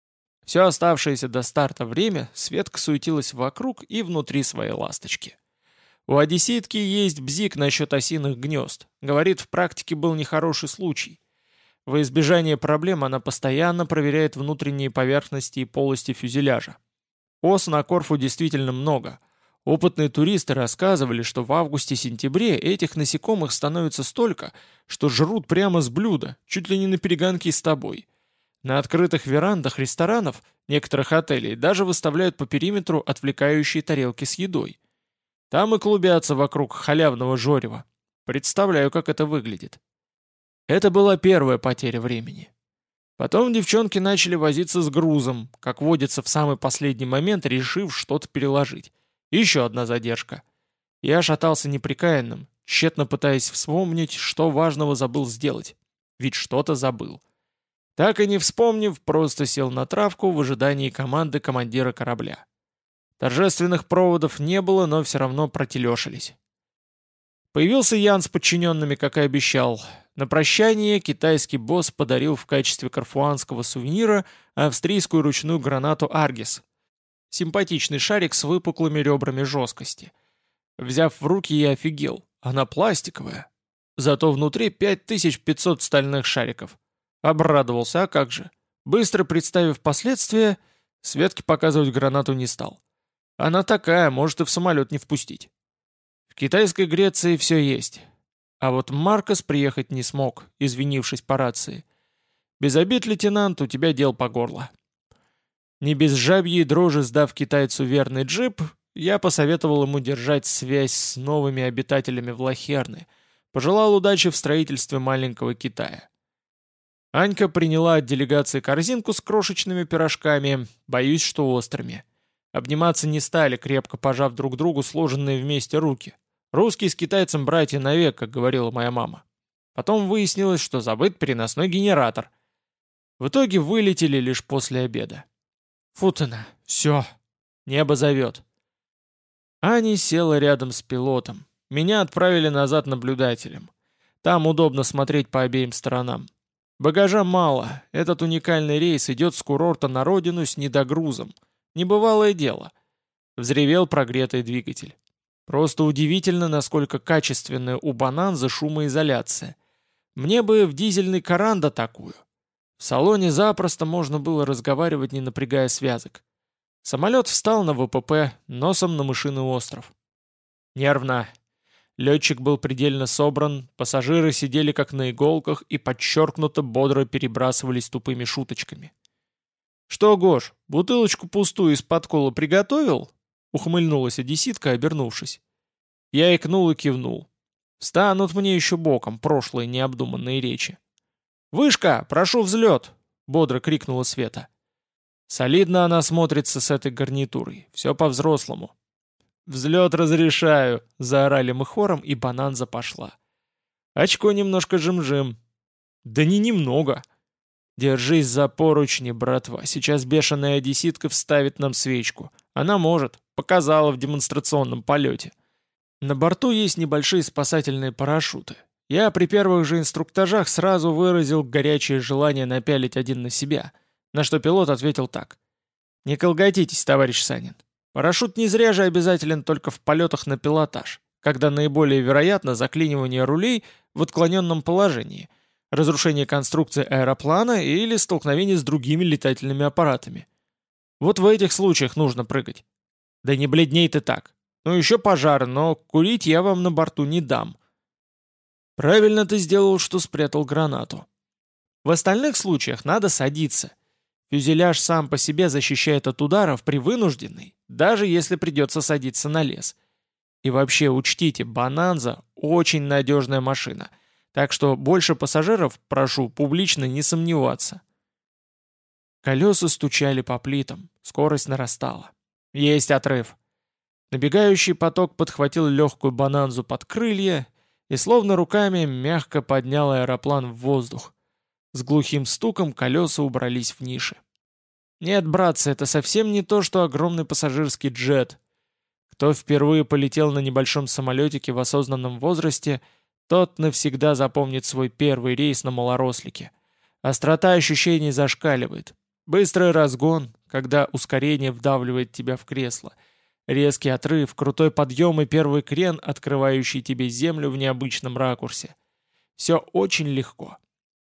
Все оставшееся до старта время Светка суетилась вокруг и внутри своей ласточки. У одесситки есть бзик насчет осиных гнезд. Говорит, в практике был нехороший случай. Во избежание проблем она постоянно проверяет внутренние поверхности и полости фюзеляжа. Ос на Корфу действительно много. Опытные туристы рассказывали, что в августе-сентябре этих насекомых становится столько, что жрут прямо с блюда, чуть ли не на перегонки с тобой. На открытых верандах ресторанов некоторых отелей даже выставляют по периметру отвлекающие тарелки с едой. Там и клубятся вокруг халявного жорева. Представляю, как это выглядит. Это была первая потеря времени. Потом девчонки начали возиться с грузом, как водится в самый последний момент, решив что-то переложить. Еще одна задержка. Я шатался неприкаянным, тщетно пытаясь вспомнить, что важного забыл сделать. Ведь что-то забыл. Так и не вспомнив, просто сел на травку в ожидании команды командира корабля. Торжественных проводов не было, но все равно протелешились. Появился Ян с подчиненными, как и обещал. На прощание китайский босс подарил в качестве карфуанского сувенира австрийскую ручную гранату «Аргис». Симпатичный шарик с выпуклыми ребрами жесткости. Взяв в руки, я офигел. Она пластиковая. Зато внутри пять тысяч пятьсот стальных шариков. Обрадовался, а как же. Быстро представив последствия, Светке показывать гранату не стал. Она такая, может и в самолет не впустить. В китайской Греции все есть. А вот Маркос приехать не смог, извинившись по рации. Без обид, лейтенант, у тебя дел по горло. Не без жабьей дрожи сдав китайцу верный джип, я посоветовал ему держать связь с новыми обитателями Влахерны, пожелал удачи в строительстве маленького Китая. Анька приняла от делегации корзинку с крошечными пирожками, боюсь, что острыми. Обниматься не стали, крепко пожав друг другу сложенные вместе руки. Русские с китайцем братья навек, как говорила моя мама. Потом выяснилось, что забыт переносной генератор. В итоге вылетели лишь после обеда. Футана, все, небо зовет. Аня села рядом с пилотом. Меня отправили назад наблюдателем. Там удобно смотреть по обеим сторонам. Багажа мало, этот уникальный рейс идет с курорта на родину с недогрузом. Небывалое дело. Взревел прогретый двигатель. Просто удивительно, насколько качественная у «Бонанзы» шумоизоляция. Мне бы в дизельный Корандо такую. В салоне запросто можно было разговаривать, не напрягая связок. Самолет встал на вэ пэ пэ, носом на мышиный остров. Нервно. Летчик был предельно собран, пассажиры сидели как на иголках и подчеркнуто бодро перебрасывались тупыми шуточками. «Что, Гош, бутылочку пустую из-под кола приготовил?» — ухмыльнулась одесситка, обернувшись. Я икнул и кивнул. Встанут мне еще боком прошлые необдуманные речи. «Вышка, прошу взлет!» — бодро крикнула Света. Солидно она смотрится с этой гарнитурой, все по-взрослому. «Взлет разрешаю!» — заорали мы хором, и «Бонанза» пошла. Очко немножко жим-жим. Да не немного. Держись за поручни, братва, сейчас бешеная одесситка вставит нам свечку. Она может, показала в демонстрационном полете. На борту есть небольшие спасательные парашюты. Я при первых же инструктажах сразу выразил горячее желание напялить один на себя, на что пилот ответил так. «Не колготитесь, товарищ Санин. Парашют не зря же обязателен только в полетах на пилотаж, когда наиболее вероятно заклинивание рулей в отклоненном положении, разрушение конструкции аэроплана или столкновение с другими летательными аппаратами. Вот в этих случаях нужно прыгать. Да не бледней ты так. Ну еще пожар, но курить я вам на борту не дам». Правильно ты сделал, что спрятал гранату. В остальных случаях надо садиться. Фюзеляж сам по себе защищает от ударов при вынужденной, даже если придется садиться на лес. И вообще учтите, «Бонанза» очень надежная машина, так что больше пассажиров, прошу, публично не сомневаться. Колеса стучали по плитам, скорость нарастала. Есть отрыв. Набегающий поток подхватил легкую «Бонанзу» под крылья и словно руками мягко поднял аэроплан в воздух. С глухим стуком колеса убрались в ниши. Нет, братцы, это совсем не то, что огромный пассажирский джет. Кто впервые полетел на небольшом самолетике в осознанном возрасте, тот навсегда запомнит свой первый рейс на малорослике. Острота ощущений зашкаливает. Быстрый разгон, когда ускорение вдавливает тебя в кресло. Резкий отрыв, крутой подъем и первый крен, открывающий тебе землю в необычном ракурсе. Все очень легко.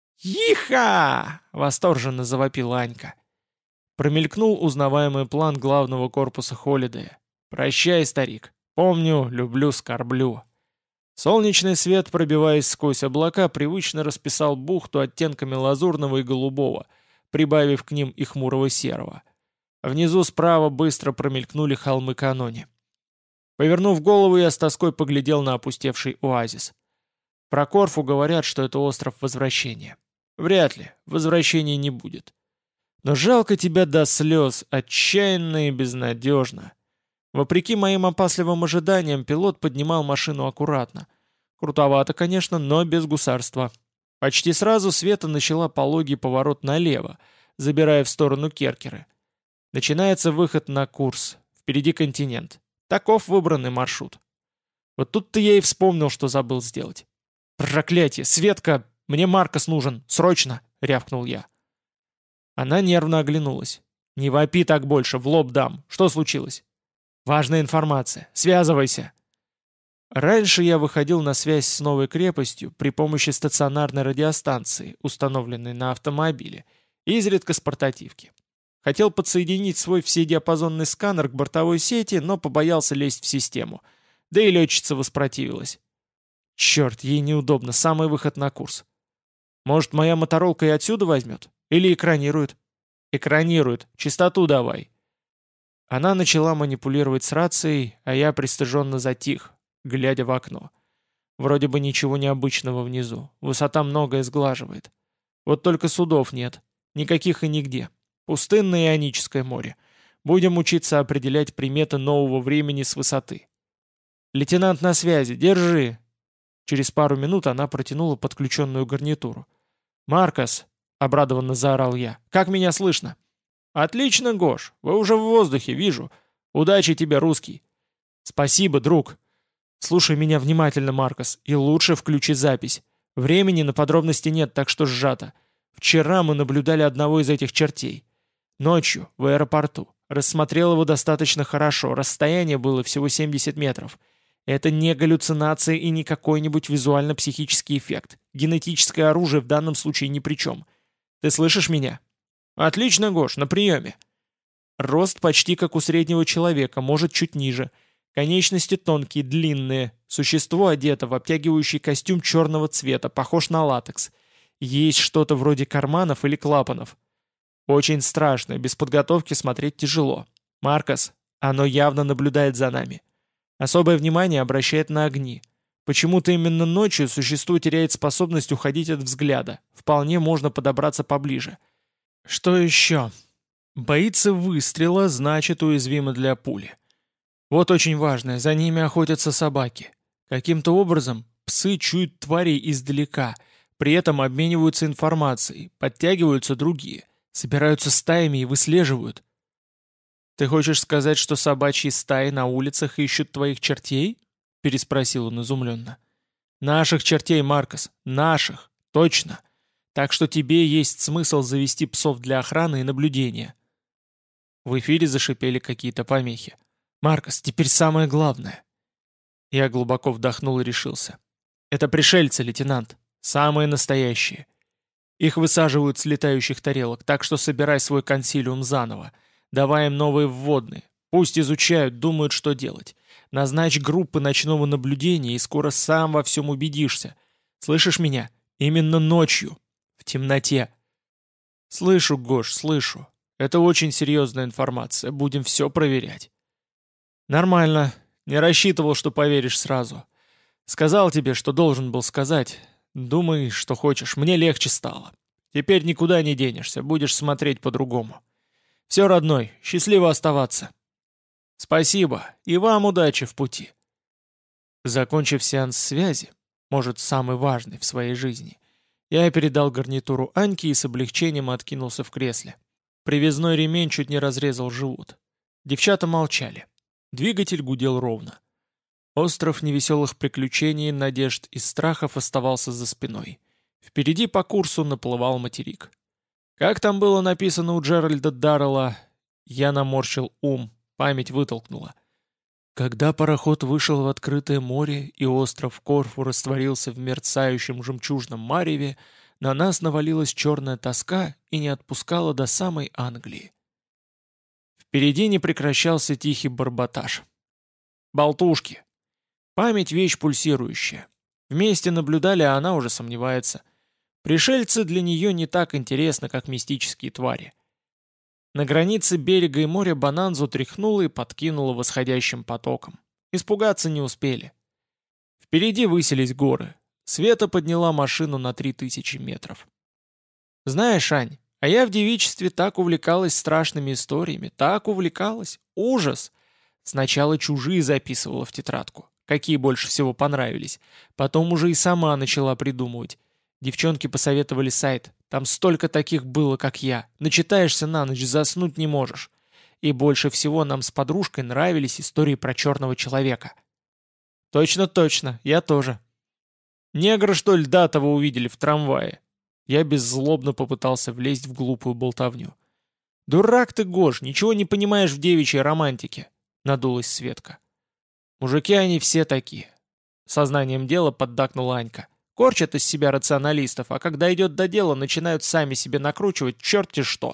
«Иха!» — восторженно завопил Анька. Промелькнул узнаваемый план главного корпуса Холидея. «Прощай, старик. Помню, люблю, скорблю». Солнечный свет, пробиваясь сквозь облака, привычно расписал бухту оттенками лазурного и голубого, прибавив к ним и хмурого серого. Внизу справа быстро промелькнули холмы Канони. Повернув голову, я с тоской поглядел на опустевший оазис. Про Корфу говорят, что это остров возвращения. Вряд ли, возвращения не будет. Но жалко тебя до слез, отчаянно и безнадежно. Вопреки моим опасливым ожиданиям, пилот поднимал машину аккуратно. Крутовато, конечно, но без гусарства. Почти сразу Света начала пологий поворот налево, забирая в сторону Керкеры. Начинается выход на курс. Впереди континент. Таков выбранный маршрут. Вот тут-то я и вспомнил, что забыл сделать. «Проклятие! Светка! Мне Маркос нужен! Срочно!» — рявкнул я. Она нервно оглянулась. «Не вопи так больше, в лоб дам. Что случилось?» «Важная информация. Связывайся!» Раньше я выходил на связь с новой крепостью при помощи стационарной радиостанции, установленной на автомобиле, и изредка с портативки. Хотел подсоединить свой вседиапазонный сканер к бортовой сети, но побоялся лезть в систему. Да и летчица воспротивилась. Черт, ей неудобно, самый выход на курс. Может, моя моторолка и отсюда возьмет? Или экранирует? Экранирует, частоту давай. Она начала манипулировать с рацией, а я пристыженно затих, глядя в окно. Вроде бы ничего необычного внизу, высота многое сглаживает. Вот только судов нет, никаких и нигде. Пустынное Ионическое море. Будем учиться определять приметы нового времени с высоты. «Лейтенант на связи, держи!» Через пару минут она протянула подключенную гарнитуру. «Маркос!» — обрадованно заорал я. «Как меня слышно?» «Отлично, Гош, вы уже в воздухе, вижу. Удачи тебе, русский!» «Спасибо, друг!» «Слушай меня внимательно, Маркос, и лучше включи запись. Времени на подробности нет, так что сжато. Вчера мы наблюдали одного из этих чертей. Ночью, в аэропорту. Рассмотрел его достаточно хорошо, расстояние было всего семьдесят метров. Это не галлюцинация и не какой-нибудь визуально-психический эффект. Генетическое оружие в данном случае ни при чем. Ты слышишь меня? Отлично, Гош, на приеме. Рост почти как у среднего человека, может чуть ниже. Конечности тонкие, длинные. Существо одето в обтягивающий костюм черного цвета, похож на латекс. Есть что-то вроде карманов или клапанов. Очень страшно, без подготовки смотреть тяжело. Маркос, оно явно наблюдает за нами. Особое внимание обращает на огни. Почему-то именно ночью существо теряет способность уходить от взгляда. Вполне можно подобраться поближе. Что еще? Боится выстрела, значит уязвимо для пули. Вот очень важное, за ними охотятся собаки. Каким-то образом псы чуют тварей издалека, при этом обмениваются информацией, подтягиваются другие, собираются стаями и выслеживают. «Ты хочешь сказать, что собачьи стаи на улицах ищут твоих чертей?» — переспросил он изумленно. «Наших чертей, Маркос, наших, точно. Так что тебе есть смысл завести псов для охраны и наблюдения». В эфире зашипели какие-то помехи. «Маркос, теперь самое главное». Я глубоко вдохнул и решился. «Это пришельцы, лейтенант. Самые настоящие. Их высаживают с летающих тарелок, так что собирай свой консилиум заново. Давай им новые вводные. Пусть изучают, думают, что делать. Назначь группы ночного наблюдения, и скоро сам во всем убедишься. Слышишь меня? Именно ночью. В темноте». «Слышу, Гош, слышу. Это очень серьезная информация. Будем все проверять». «Нормально. Не рассчитывал, что поверишь сразу. Сказал тебе, что должен был сказать. Думай, что хочешь. Мне легче стало. Теперь никуда не денешься. Будешь смотреть по-другому. Все, родной, счастливо оставаться». «Спасибо. И вам удачи в пути». Закончив сеанс связи, может, самый важный в своей жизни, я передал гарнитуру Аньке и с облегчением откинулся в кресле. Привязной ремень чуть не разрезал живот. Девчата молчали. Двигатель гудел ровно. Остров невеселых приключений, надежд и страхов оставался за спиной. Впереди по курсу наплывал материк. Как там было написано у Джеральда Даррелла? Я наморщил ум, память вытолкнула. Когда пароход вышел в открытое море и остров Корфу растворился в мерцающем жемчужном мареве, на нас навалилась черная тоска и не отпускала до самой Англии. Впереди не прекращался тихий барботаж. Болтушки. Память — вещь пульсирующая. Вместе наблюдали, а она уже сомневается. Пришельцы для нее не так интересны, как мистические твари. На границе берега и моря Бонанзу тряхнуло и подкинуло восходящим потоком. Испугаться не успели. Впереди высились горы. Света подняла машину на три тысячи метров. «Знаешь, Ань, а я в девичестве так увлекалась страшными историями, так увлекалась. Ужас! Сначала чужие записывала в тетрадку, какие больше всего понравились. Потом уже и сама начала придумывать. Девчонки посоветовали сайт. Там столько таких было, как я. Начитаешься на ночь, заснуть не можешь. И больше всего нам с подружкой нравились истории про черного человека». «Точно-точно, я тоже». «Негра, что ли, Датова увидели в трамвае?» Я беззлобно попытался влезть в глупую болтовню. «Дурак ты, Гош, ничего не понимаешь в девичьей романтике», — надулась Светка. «Мужики они все такие», — сознанием дела поддакнула Анька. «Корчат из себя рационалистов, а когда идет до дела, начинают сами себе накручивать черти что».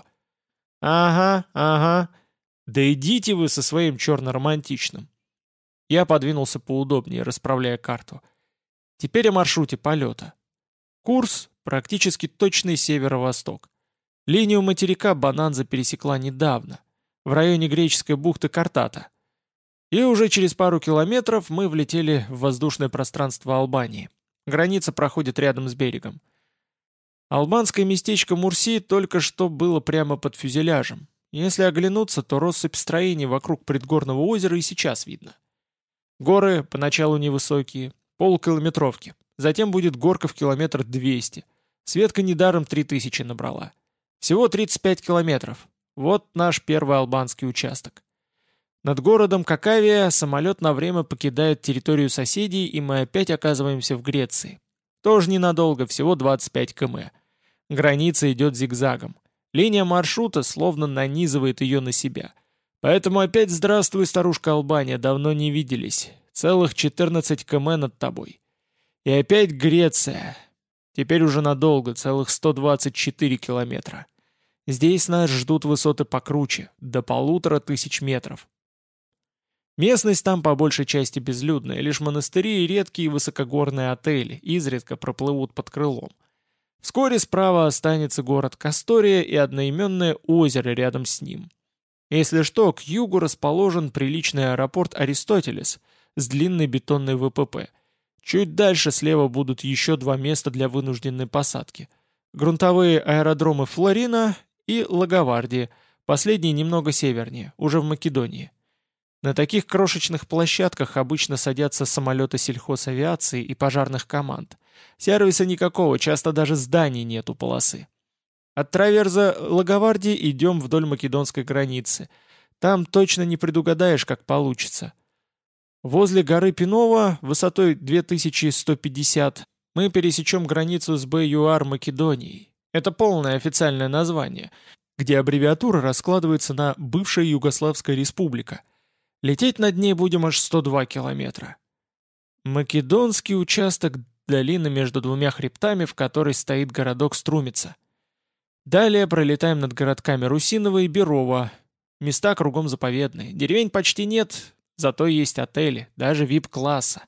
«Ага, ага. Да идите вы со своим черно-романтичным». Я подвинулся поудобнее, расправляя карту. Теперь о маршруте полета. Курс практически точный северо-восток. Линию материка Бонанза пересекла недавно, в районе греческой бухты Картата. И уже через пару километров мы влетели в воздушное пространство Албании. Граница проходит рядом с берегом. Албанское местечко Мурси только что было прямо под фюзеляжем. Если оглянуться, то россыпь строений вокруг предгорного озера и сейчас видно. Горы поначалу невысокие, полукилометровки. Затем будет горка в километр двести. Светка недаром три тысячи набрала. Всего тридцать пять километров. Вот наш первый албанский участок. Над городом Какавия самолет на время покидает территорию соседей, и мы опять оказываемся в Греции. Тоже ненадолго, всего двадцать пять километров. Граница идет зигзагом. Линия маршрута словно нанизывает ее на себя. Поэтому опять здравствуй, старушка Албания, давно не виделись. Целых четырнадцать км над тобой. И опять Греция. Теперь уже надолго, целых сто двадцать четыре километра. Здесь нас ждут высоты покруче, до полутора тысяч метров. Местность там по большей части безлюдная, лишь монастыри и редкие высокогорные отели изредка проплывут под крылом. Вскоре справа останется город Кастория и одноименное озеро рядом с ним. Если что, к югу расположен приличный аэропорт Аристотелес с длинной бетонной вэ пэ пэ. Чуть дальше слева будут еще два места для вынужденной посадки. Грунтовые аэродромы Флорина и Лаговардии, последний немного севернее, уже в Македонии. На таких крошечных площадках обычно садятся самолеты сельхозавиации и пожарных команд. Сервиса никакого, часто даже зданий нет у полосы. От траверза Лаговардии идем вдоль македонской границы. Там точно не предугадаешь, как получится. Возле горы Пинова, высотой две тысячи сто пятьдесят, мы пересечем границу с бэ ю ар Македонией. Это полное официальное название, где аббревиатура раскладывается на «Бывшая Югославская республика». Лететь над ней будем аж сто два километра. Македонский участок долины между двумя хребтами, в которой стоит городок Струмица. Далее пролетаем над городками Русиново и Берово. Места кругом заповедные. Деревень почти нет, зато есть отели, даже ви ай пи-класса.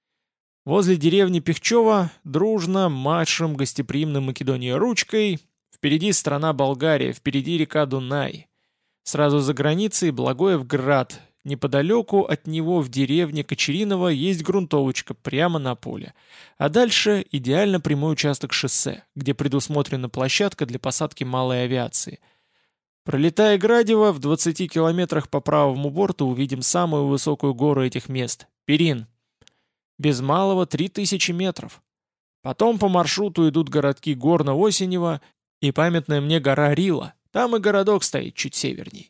Возле деревни Пихчева дружно маршем гостеприимной Македонии ручкой. Впереди страна Болгария, впереди река Дунай. Сразу за границей Благоевград. Неподалеку от него в деревне Кочериново есть грунтовочка прямо на поле. А дальше идеально прямой участок шоссе, где предусмотрена площадка для посадки малой авиации. Пролетая Градево, в двадцати километрах по правому борту увидим самую высокую гору этих мест – Пирин. Без малого три тысячи метров. Потом по маршруту идут городки Горно-Осенево и памятная мне гора Рила. Там и городок стоит чуть северней.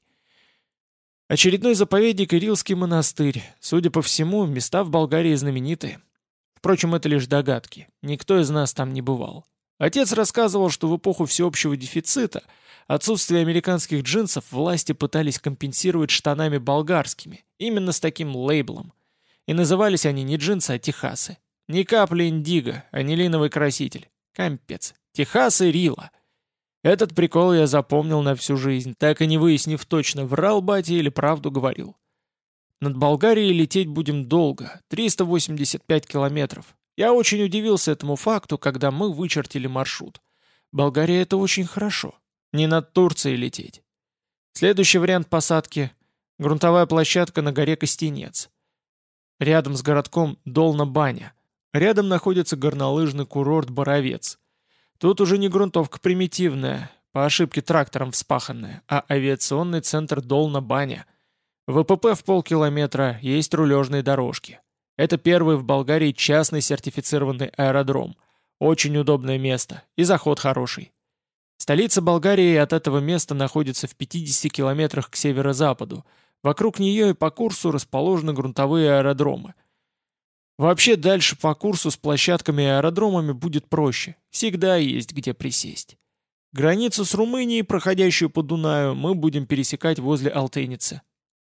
Очередной заповедник и Рилский монастырь. Судя по всему, места в Болгарии знаменитые. Впрочем, это лишь догадки. Никто из нас там не бывал. Отец рассказывал, что в эпоху всеобщего дефицита отсутствие американских джинсов власти пытались компенсировать штанами болгарскими, именно с таким лейблом. И назывались они не джинсы, а техасы. Ни капли индиго, анилиновый краситель. Кампец. Техасы Рила. Этот прикол я запомнил на всю жизнь, так и не выяснив точно, врал батя или правду говорил. Над Болгарией лететь будем долго, триста восемьдесят пять километров. Я очень удивился этому факту, когда мы вычертили маршрут. Болгария — это очень хорошо. Не над Турцией лететь. Следующий вариант посадки — грунтовая площадка на горе Костенец. Рядом с городком Долна-Баня. Рядом находится горнолыжный курорт Боровец. Тут уже не грунтовка примитивная, по ошибке трактором вспаханная, а авиационный центр Долна-Баня. вэ пэ пэ в полкилометра, есть рулежные дорожки. Это первый в Болгарии частный сертифицированный аэродром. Очень удобное место, и заход хороший. Столица Болгарии от этого места находится в пятидесяти километрах к северо-западу. Вокруг нее и по курсу расположены грунтовые аэродромы. Вообще дальше по курсу с площадками и аэродромами будет проще. Всегда есть где присесть. Границу с Румынией, проходящую по Дунаю, мы будем пересекать возле Алтеницы.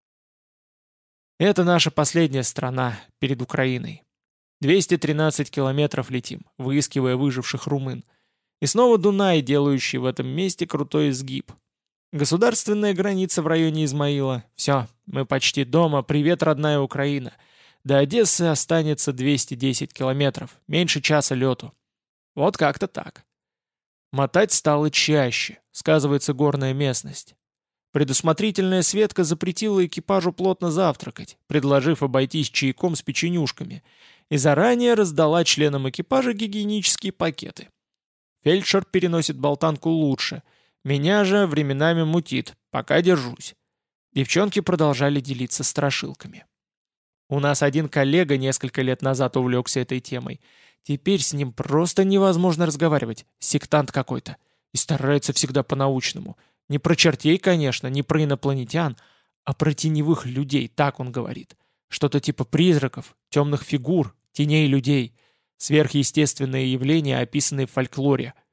Это наша последняя страна перед Украиной. двести тринадцать километров летим, выискивая выживших румын. И снова Дунай, делающий в этом месте крутой изгиб. Государственная граница в районе Измаила. Все, мы почти дома, привет, родная Украина. До Одессы останется двести десять километров, меньше часа лету. Вот как-то так. Мотать стало чаще, сказывается горная местность. Предусмотрительная Светка запретила экипажу плотно завтракать, предложив обойтись чайком с печенюшками, и заранее раздала членам экипажа гигиенические пакеты. Фельдшер переносит болтанку лучше, меня же временами мутит, пока держусь. Девчонки продолжали делиться страшилками. У нас один коллега несколько лет назад увлекся этой темой. Теперь с ним просто невозможно разговаривать, сектант какой-то. И старается всегда по-научному. Не про чертей, конечно, не про инопланетян, а про теневых людей, так он говорит. Что-то типа призраков, темных фигур, теней людей. Сверхъестественные явления, описанные в фольклоре.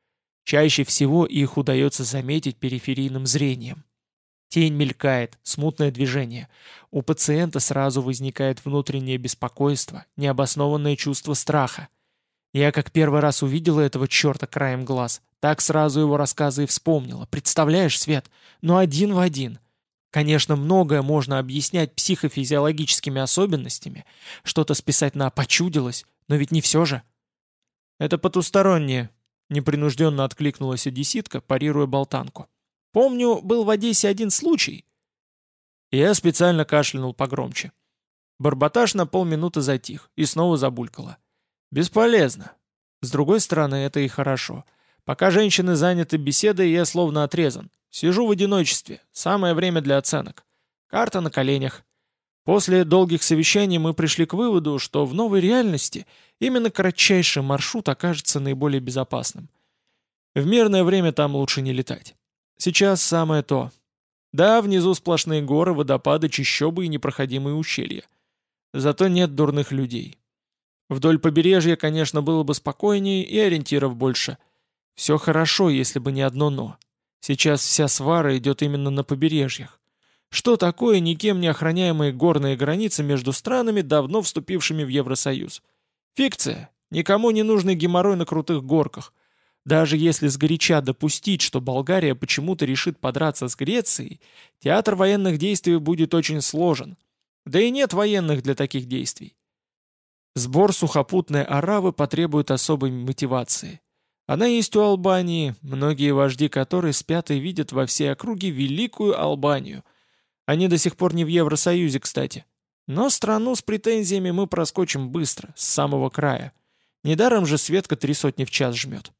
Чаще всего их удается заметить периферийным зрением. Тень мелькает, смутное движение. У пациента сразу возникает внутреннее беспокойство, необоснованное чувство страха. Я как первый раз увидела этого черта краем глаз, так сразу его рассказы и вспомнила. Представляешь, Свет? Ну один в один. Конечно, многое можно объяснять психофизиологическими особенностями, что-то списать на «почудилось», но ведь не все же. «Это потустороннее», — непринужденно откликнулась одесситка, парируя болтанку. «Помню, был в Одессе один случай». Я специально кашлянул погромче. Барботаж на полминуты затих и снова забулькала. «Бесполезно. С другой стороны, это и хорошо. Пока женщины заняты беседой, я словно отрезан. Сижу в одиночестве. Самое время для оценок. Карта на коленях. После долгих совещаний мы пришли к выводу, что в новой реальности именно кратчайший маршрут окажется наиболее безопасным. В мирное время там лучше не летать. Сейчас самое то. Да, внизу сплошные горы, водопады, чащобы и непроходимые ущелья. Зато нет дурных людей. Вдоль побережья, конечно, было бы спокойнее и ориентиров больше. Все хорошо, если бы не одно «но». Сейчас вся свара идет именно на побережьях. Что такое никем не охраняемые горные границы между странами, давно вступившими в Евросоюз? Фикция. Никому не нужный геморрой на крутых горках. Даже если сгоряча допустить, что Болгария почему-то решит подраться с Грецией, театр военных действий будет очень сложен. Да и нет военных для таких действий. Сбор сухопутной аравы потребует особой мотивации. Она есть у Албании, многие вожди которой спят и видят во всей округе великую Албанию. Они до сих пор не в Евросоюзе, кстати. Но страну с претензиями мы проскочим быстро, с самого края. Недаром же Светка три сотни в час жмет.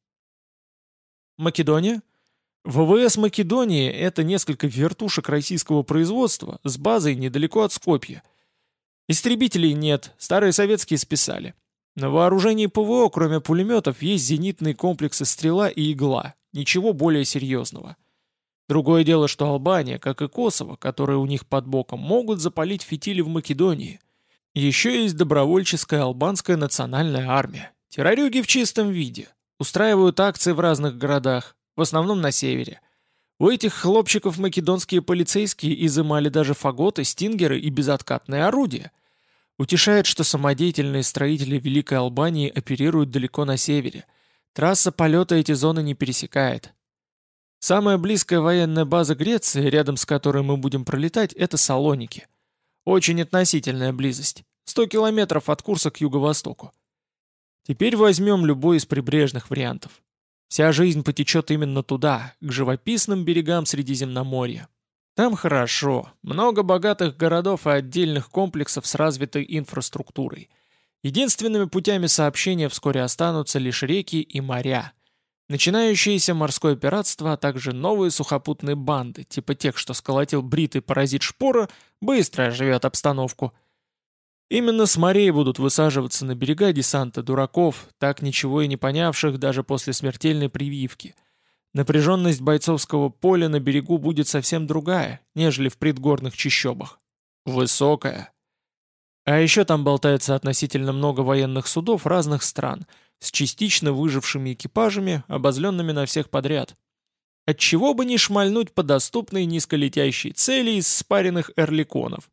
Македония? ВВС Македонии — это несколько вертушек российского производства с базой недалеко от Скопья. Истребителей нет, старые советские списали. На вооружении ПВО, кроме пулеметов, есть зенитные комплексы «Стрела» и «Игла». Ничего более серьезного. Другое дело, что Албания, как и Косово, которые у них под боком, могут запалить фитили в Македонии. Еще есть добровольческая албанская национальная армия. Террорюги в чистом виде. Устраивают акции в разных городах, в основном на севере. У этих хлопчиков македонские полицейские изымали даже фаготы, стингеры и безоткатные орудия. Утешает, что самодеятельные строители Великой Албании оперируют далеко на севере. Трасса полета эти зоны не пересекает. Самая близкая военная база Греции, рядом с которой мы будем пролетать, это Салоники. Очень относительная близость. сто километров от курса к юго-востоку. Теперь возьмем любой из прибрежных вариантов. Вся жизнь потечет именно туда, к живописным берегам Средиземноморья. Там хорошо, много богатых городов и отдельных комплексов с развитой инфраструктурой. Единственными путями сообщения вскоре останутся лишь реки и моря. Начинающееся морское пиратство, а также новые сухопутные банды, типа тех, что сколотил бритый паразит Шпора, быстро оживят обстановку. Именно с морей будут высаживаться на берега десанта дураков, так ничего и не понявших даже после смертельной прививки. Напряженность бойцовского поля на берегу будет совсем другая, нежели в предгорных чащобах. Высокая. А еще там болтается относительно много военных судов разных стран, с частично выжившими экипажами, обозленными на всех подряд. Отчего бы не шмальнуть по доступной низколетящей цели из спаренных эрликонов.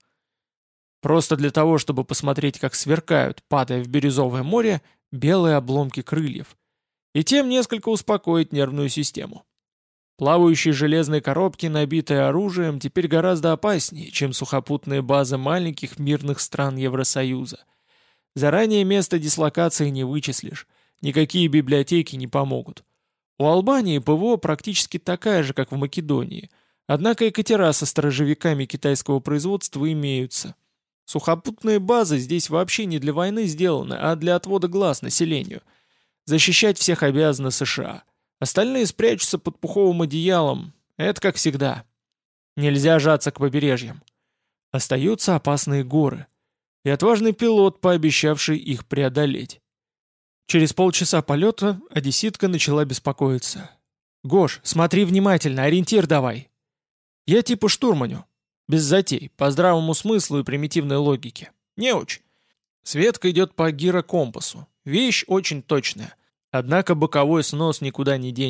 Просто для того, чтобы посмотреть, как сверкают, падая в бирюзовое море, белые обломки крыльев. И тем несколько успокоить нервную систему. Плавающие железные коробки, набитые оружием, теперь гораздо опаснее, чем сухопутные базы маленьких мирных стран Евросоюза. Заранее место дислокации не вычислишь, никакие библиотеки не помогут. У Албании ПВО практически такая же, как в Македонии, однако и катера со сторожевиками китайского производства имеются. Сухопутные базы здесь вообще не для войны сделаны, а для отвода глаз населению. Защищать всех обязаны США. Остальные спрячутся под пуховым одеялом. Это как всегда. Нельзя жаться к побережьям. Остаются опасные горы. И отважный пилот, пообещавший их преодолеть. Через полчаса полета одесситка начала беспокоиться. «Гош, смотри внимательно, ориентир давай». «Я типа штурманю. Без затей, по здравому смыслу и примитивной логике. Неуч. Светка идет по гирокомпасу. Вещь очень точная. Однако боковой снос никуда не денешь.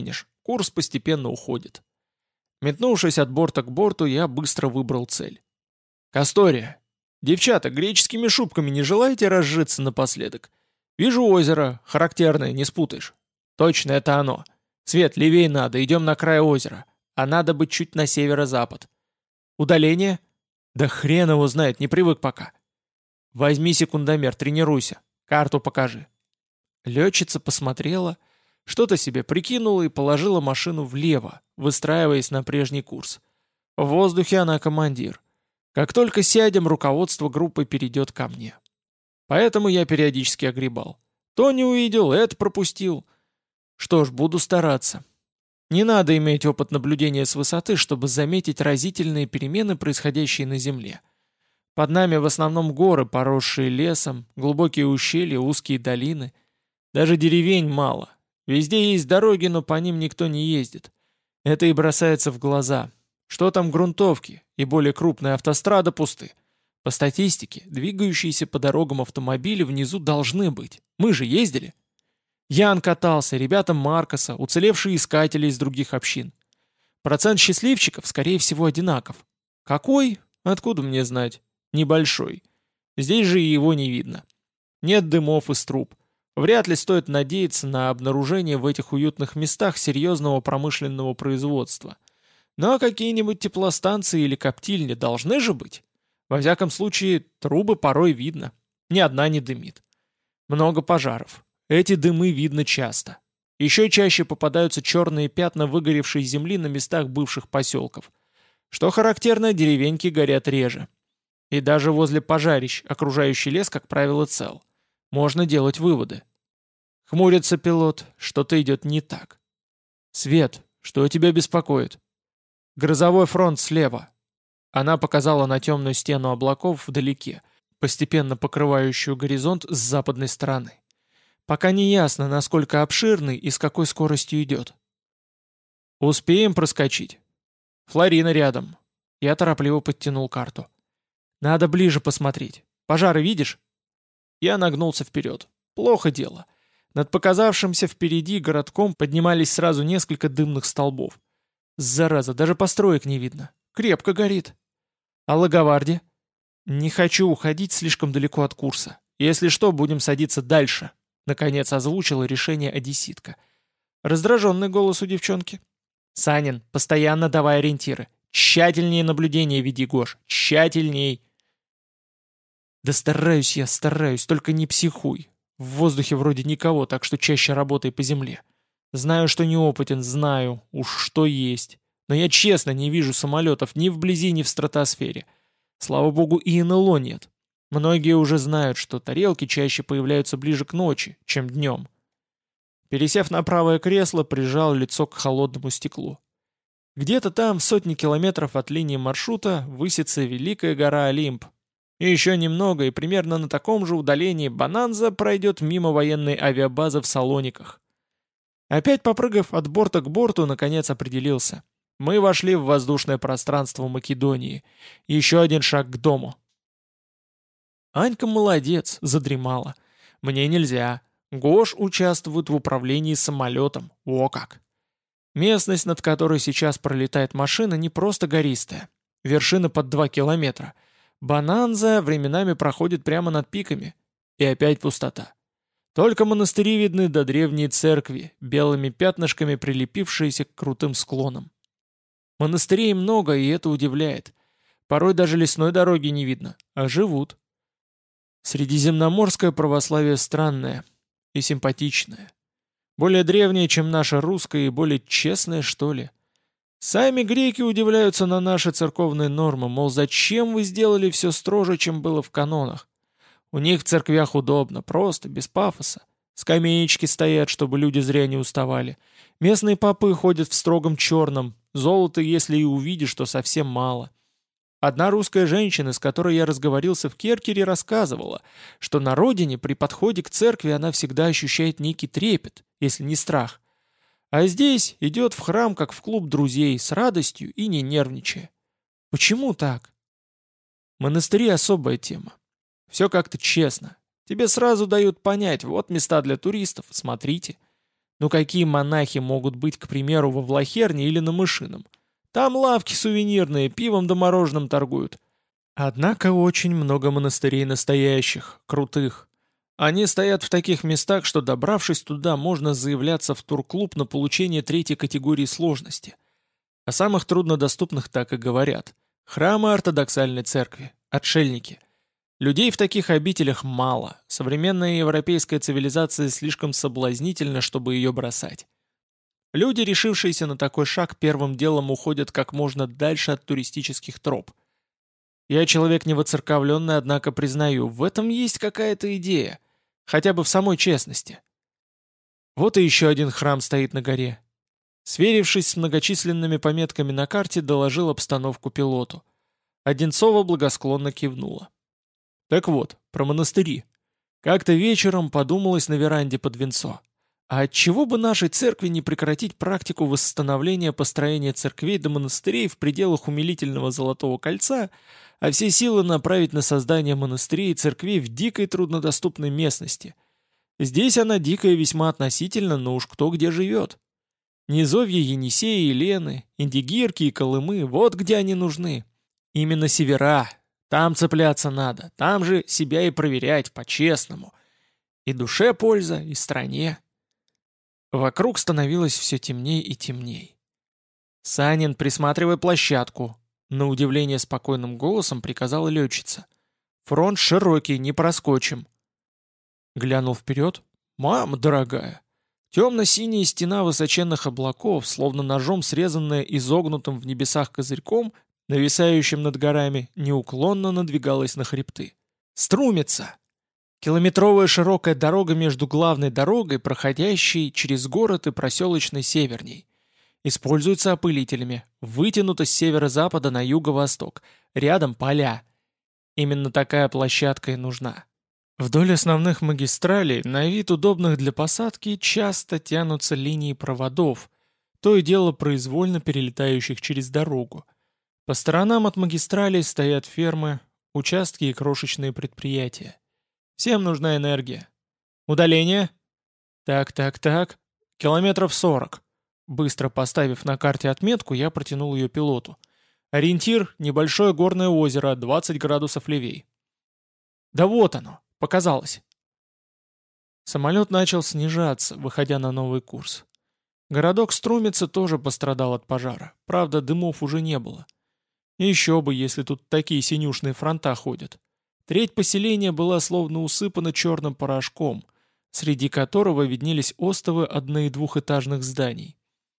Курс постепенно уходит. Метнувшись от борта к борту, я быстро выбрал цель. «Кастория! Девчата, греческими шубками не желаете разжиться напоследок? Вижу озеро, характерное, не спутаешь. Точно, это оно. Свет, левее надо, идем на край озера. А надо быть чуть на северо-запад. Удаление? Да хрен его знает, не привык пока. Возьми секундомер, тренируйся. Карту покажи». Летчица посмотрела, что-то себе прикинула и положила машину влево, выстраиваясь на прежний курс. В воздухе она командир. Как только сядем, руководство группы перейдет ко мне. Поэтому я периодически огребал. То не увидел, это пропустил. Что ж, буду стараться. Не надо иметь опыт наблюдения с высоты, чтобы заметить разительные перемены, происходящие на Земле. Под нами в основном горы, поросшие лесом, глубокие ущелья, узкие долины. Даже деревень мало. Везде есть дороги, но по ним никто не ездит. Это и бросается в глаза. Что там грунтовки и более крупные автострады пусты. По статистике, двигающиеся по дорогам автомобили внизу должны быть. Мы же ездили. Ян катался, ребята Маркоса, уцелевшие искатели из других общин. Процент счастливчиков, скорее всего, одинаков. Какой? Откуда мне знать? Небольшой. Здесь же и его не видно. Нет дымов из труб. Вряд ли стоит надеяться на обнаружение в этих уютных местах серьезного промышленного производства. Но какие-нибудь теплостанции или коптильни должны же быть. Во всяком случае, трубы порой видно. Ни одна не дымит. Много пожаров. Эти дымы видно часто. Еще чаще попадаются черные пятна выгоревшей земли на местах бывших поселков. Что характерно, деревеньки горят реже. И даже возле пожарищ окружающий лес, как правило, цел. Можно делать выводы. Хмурится пилот, что-то идет не так. «Свет, что тебя беспокоит?» «Грозовой фронт слева». Она показала на темную стену облаков вдалеке, постепенно покрывающую горизонт с западной стороны. Пока не ясно, насколько обширный и с какой скоростью идет. «Успеем проскочить?» «Флорина рядом». Я торопливо подтянул карту. «Надо ближе посмотреть. Пожары видишь?» Я нагнулся вперед. Плохо дело. Над показавшимся впереди городком поднимались сразу несколько дымных столбов. Зараза, даже построек не видно. Крепко горит. А Лаговарди? Не хочу уходить слишком далеко от курса. Если что, будем садиться дальше. Наконец озвучила решение одесситка. Раздраженный голос у девчонки. «Санин, постоянно давай ориентиры. Тщательнее наблюдение веди, Гош. Тщательней». «Да стараюсь я, стараюсь, только не психуй. В воздухе вроде никого, так что чаще работай по земле. Знаю, что неопытен, знаю, уж что есть. Но я честно не вижу самолетов ни вблизи, ни в стратосфере. Слава богу, и эн эл о нет. Многие уже знают, что тарелки чаще появляются ближе к ночи, чем днем». Пересев на правое кресло, прижал лицо к холодному стеклу. Где-то там, в сотни километров от линии маршрута, высится великая гора Олимп. И еще немного, и примерно на таком же удалении Бонанза пройдет мимо военной авиабазы в Салониках. Опять попрыгав от борта к борту, наконец определился. Мы вошли в воздушное пространство Македонии. Еще один шаг к дому. Анька молодец, задремала. Мне нельзя. Гош участвует в управлении самолетом. О как! Местность, над которой сейчас пролетает машина, не просто гористая. Вершина под два километра. Бонанза временами проходит прямо над пиками. И опять пустота. Только монастыри видны до древней церкви, белыми пятнышками прилепившиеся к крутым склонам. Монастырей много, и это удивляет. Порой даже лесной дороги не видно, а живут. Средиземноморское православие странное и симпатичное. Более древнее, чем наше русское, и более честное, что ли. Сами греки удивляются на наши церковные нормы, мол, зачем вы сделали все строже, чем было в канонах? У них в церквях удобно, просто, без пафоса. Скамеечки стоят, чтобы люди зря не уставали. Местные попы ходят в строгом черном, золота, если и увидишь, то совсем мало. Одна русская женщина, с которой я разговорился в Керкере, рассказывала, что на родине при подходе к церкви она всегда ощущает некий трепет, если не страх. А здесь идет в храм, как в клуб друзей, с радостью и не нервничая. Почему так? Монастыри — особая тема. Все как-то честно. Тебе сразу дают понять, вот места для туристов, смотрите. Ну какие монахи могут быть, к примеру, во Влахерне или на Мышином? Там лавки сувенирные, пивом да мороженым торгуют. Однако очень много монастырей настоящих, крутых. Они стоят в таких местах, что, добравшись туда, можно заявляться в турклуб на получение третьей категории сложности. О самых труднодоступных так и говорят. Храмы ортодоксальной церкви, отшельники. Людей в таких обителях мало, современная европейская цивилизация слишком соблазнительна, чтобы ее бросать. Люди, решившиеся на такой шаг, первым делом уходят как можно дальше от туристических троп. Я человек невоцерковленный, однако признаю, в этом есть какая-то идея, хотя бы в самой честности. Вот и еще один храм стоит на горе. Сверившись с многочисленными пометками на карте, доложил обстановку пилоту. Одинцова благосклонно кивнула. Так вот, про монастыри. Как-то вечером подумалось на веранде под венцо. А отчего бы нашей церкви не прекратить практику восстановления построения церквей до монастырей в пределах умилительного Золотого кольца, а все силы направить на создание монастырей и церквей в дикой труднодоступной местности? Здесь она дикая весьма относительно, но уж кто где живет. Низовья Енисея и Лены, Индигирки и Колымы, вот где они нужны. Именно севера. Там цепляться надо, там же себя и проверять по-честному. И душе польза, и стране. Вокруг становилось все темней и темней. «Санин, присматривай площадку», — на удивление спокойным голосом приказала летчица. «Фронт широкий, не проскочим». Глянул вперед. «Мама дорогая!» Темно-синяя стена высоченных облаков, словно ножом срезанная изогнутым в небесах козырьком, нависающим над горами, неуклонно надвигалась на хребты. «Струмится!» Километровая широкая дорога между главной дорогой, проходящей через город и проселочной северней. Используется опылителями, вытянута с северо-запада на юго-восток. Рядом поля. Именно такая площадка и нужна. Вдоль основных магистралей, на вид удобных для посадки, часто тянутся линии проводов, то и дело произвольно перелетающих через дорогу. По сторонам от магистралей стоят фермы, участки и крошечные предприятия. Всем нужна энергия. Удаление? Так, так, так. Километров сорок. Быстро поставив на карте отметку, я протянул ее пилоту. Ориентир — небольшое горное озеро, двадцать градусов левей. Да вот оно, показалось. Самолет начал снижаться, выходя на новый курс. Городок Струмица тоже пострадал от пожара. Правда, дымов уже не было. И еще бы, если тут такие синюшные фронта ходят. Треть поселения была словно усыпана черным порошком, среди которого виднелись остовы одно- и двухэтажных зданий.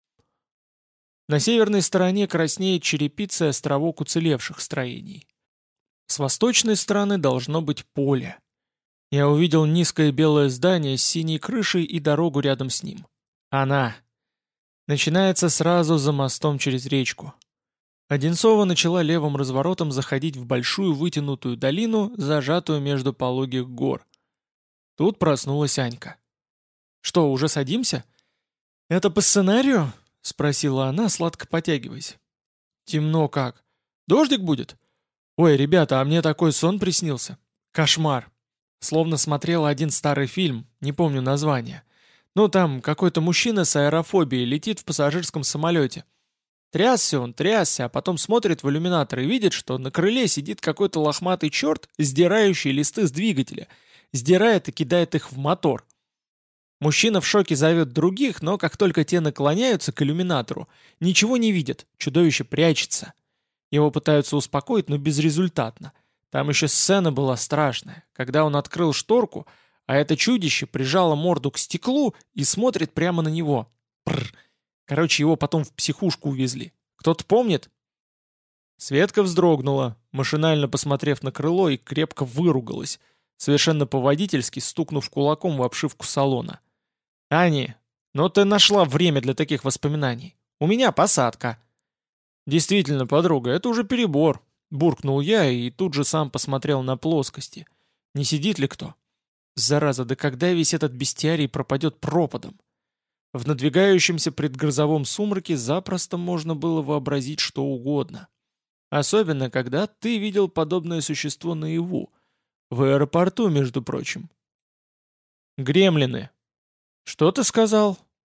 На северной стороне краснеет черепица островок уцелевших строений. С восточной стороны должно быть поле. Я увидел низкое белое здание с синей крышей и дорогу рядом с ним. Она. Начинается сразу за мостом через речку. Одинцова начала левым разворотом заходить в большую вытянутую долину, зажатую между пологих гор. Тут проснулась Анька. «Что, уже садимся?» «Это по сценарию?» — спросила она, сладко потягиваясь. «Темно как. Дождик будет?» «Ой, ребята, а мне такой сон приснился. Кошмар. Словно смотрела один старый фильм, не помню название. Ну там какой-то мужчина с аэрофобией летит в пассажирском самолете. Трясся он, трясся, а потом смотрит в иллюминатор и видит, что на крыле сидит какой-то лохматый черт, сдирающий листы с двигателя. Сдирает и кидает их в мотор. Мужчина в шоке зовет других, но как только те наклоняются к иллюминатору, ничего не видят, чудовище прячется. Его пытаются успокоить, но безрезультатно. Там еще сцена была страшная, когда он открыл шторку, а это чудище прижало морду к стеклу и смотрит прямо на него. Прррр. Короче, его потом в психушку увезли. Кто-то помнит?» Светка вздрогнула, машинально посмотрев на крыло, и крепко выругалась, совершенно по-водительски стукнув кулаком в обшивку салона. «Ани, ну ты нашла время для таких воспоминаний. У меня посадка». «Действительно, подруга, это уже перебор», — буркнул я и тут же сам посмотрел на плоскости. «Не сидит ли кто? Зараза, да когда весь этот бестиарий пропадет пропадом?» В надвигающемся предгрозовом сумраке запросто можно было вообразить что угодно. Особенно, когда ты видел подобное существо наяву. В аэропорту, между прочим. «Гремлины». «Что ты сказал?» —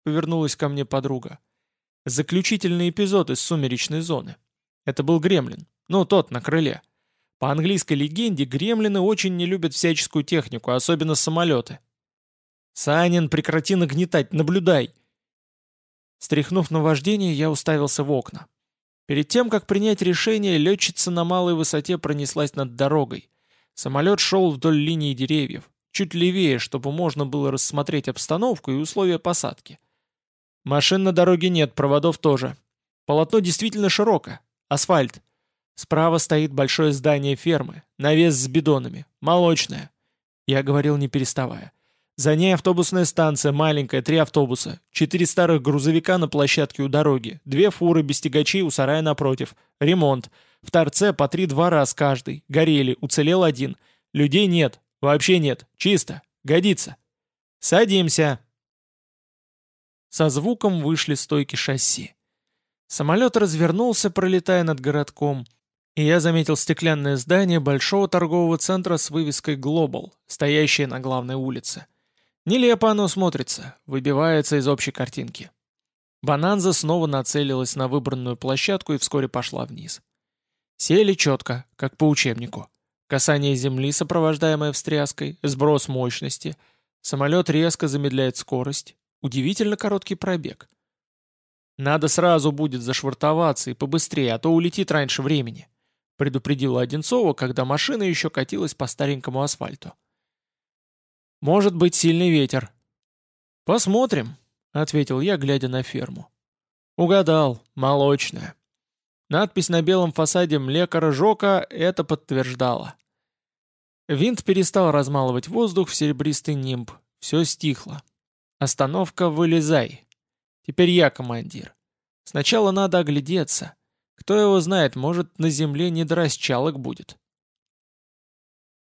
повернулась ко мне подруга. Заключительный эпизод из «Сумеречной зоны». Это был гремлин. Ну, тот, на крыле. По английской легенде, гремлины очень не любят всяческую технику, особенно самолеты. «Санин, прекрати нагнетать, наблюдай!» Стряхнув наваждение, я уставился в окна. Перед тем, как принять решение, летчица на малой высоте пронеслась над дорогой. Самолет шел вдоль линии деревьев, чуть левее, чтобы можно было рассмотреть обстановку и условия посадки. Машин на дороге нет, проводов тоже. Полотно действительно широкое. Асфальт. Справа стоит большое здание фермы, навес с бидонами, молочное. Я говорил, не переставая. За ней автобусная станция, маленькая, три автобуса, четыре старых грузовика на площадке у дороги, две фуры без тягачей у сарая напротив, ремонт. В торце по три двора с каждой, горели, уцелел один. Людей нет, вообще нет, чисто, годится. Садимся. Со звуком вышли стойки шасси. Самолет развернулся, пролетая над городком, и я заметил стеклянное здание большого торгового центра с вывеской «Глобал», стоящее на главной улице. Нелепо оно смотрится, выбивается из общей картинки. Бонанза снова нацелилась на выбранную площадку и вскоре пошла вниз. Сели четко, как по учебнику. Касание земли, сопровождаемое встряской, сброс мощности. Самолет резко замедляет скорость. Удивительно короткий пробег. «Надо сразу будет зашвартоваться и побыстрее, а то улетит раньше времени», предупредила Одинцова, когда машина еще катилась по старенькому асфальту. «Может быть сильный ветер». «Посмотрим», — ответил я, глядя на ферму. «Угадал, молочная». Надпись на белом фасаде «Млекара Жока» это подтверждала. Винт перестал размалывать воздух в серебристый нимб. Все стихло. «Остановка, вылезай». Теперь я командир. Сначала надо оглядеться. Кто его знает, может, на земле не до расчалок будет.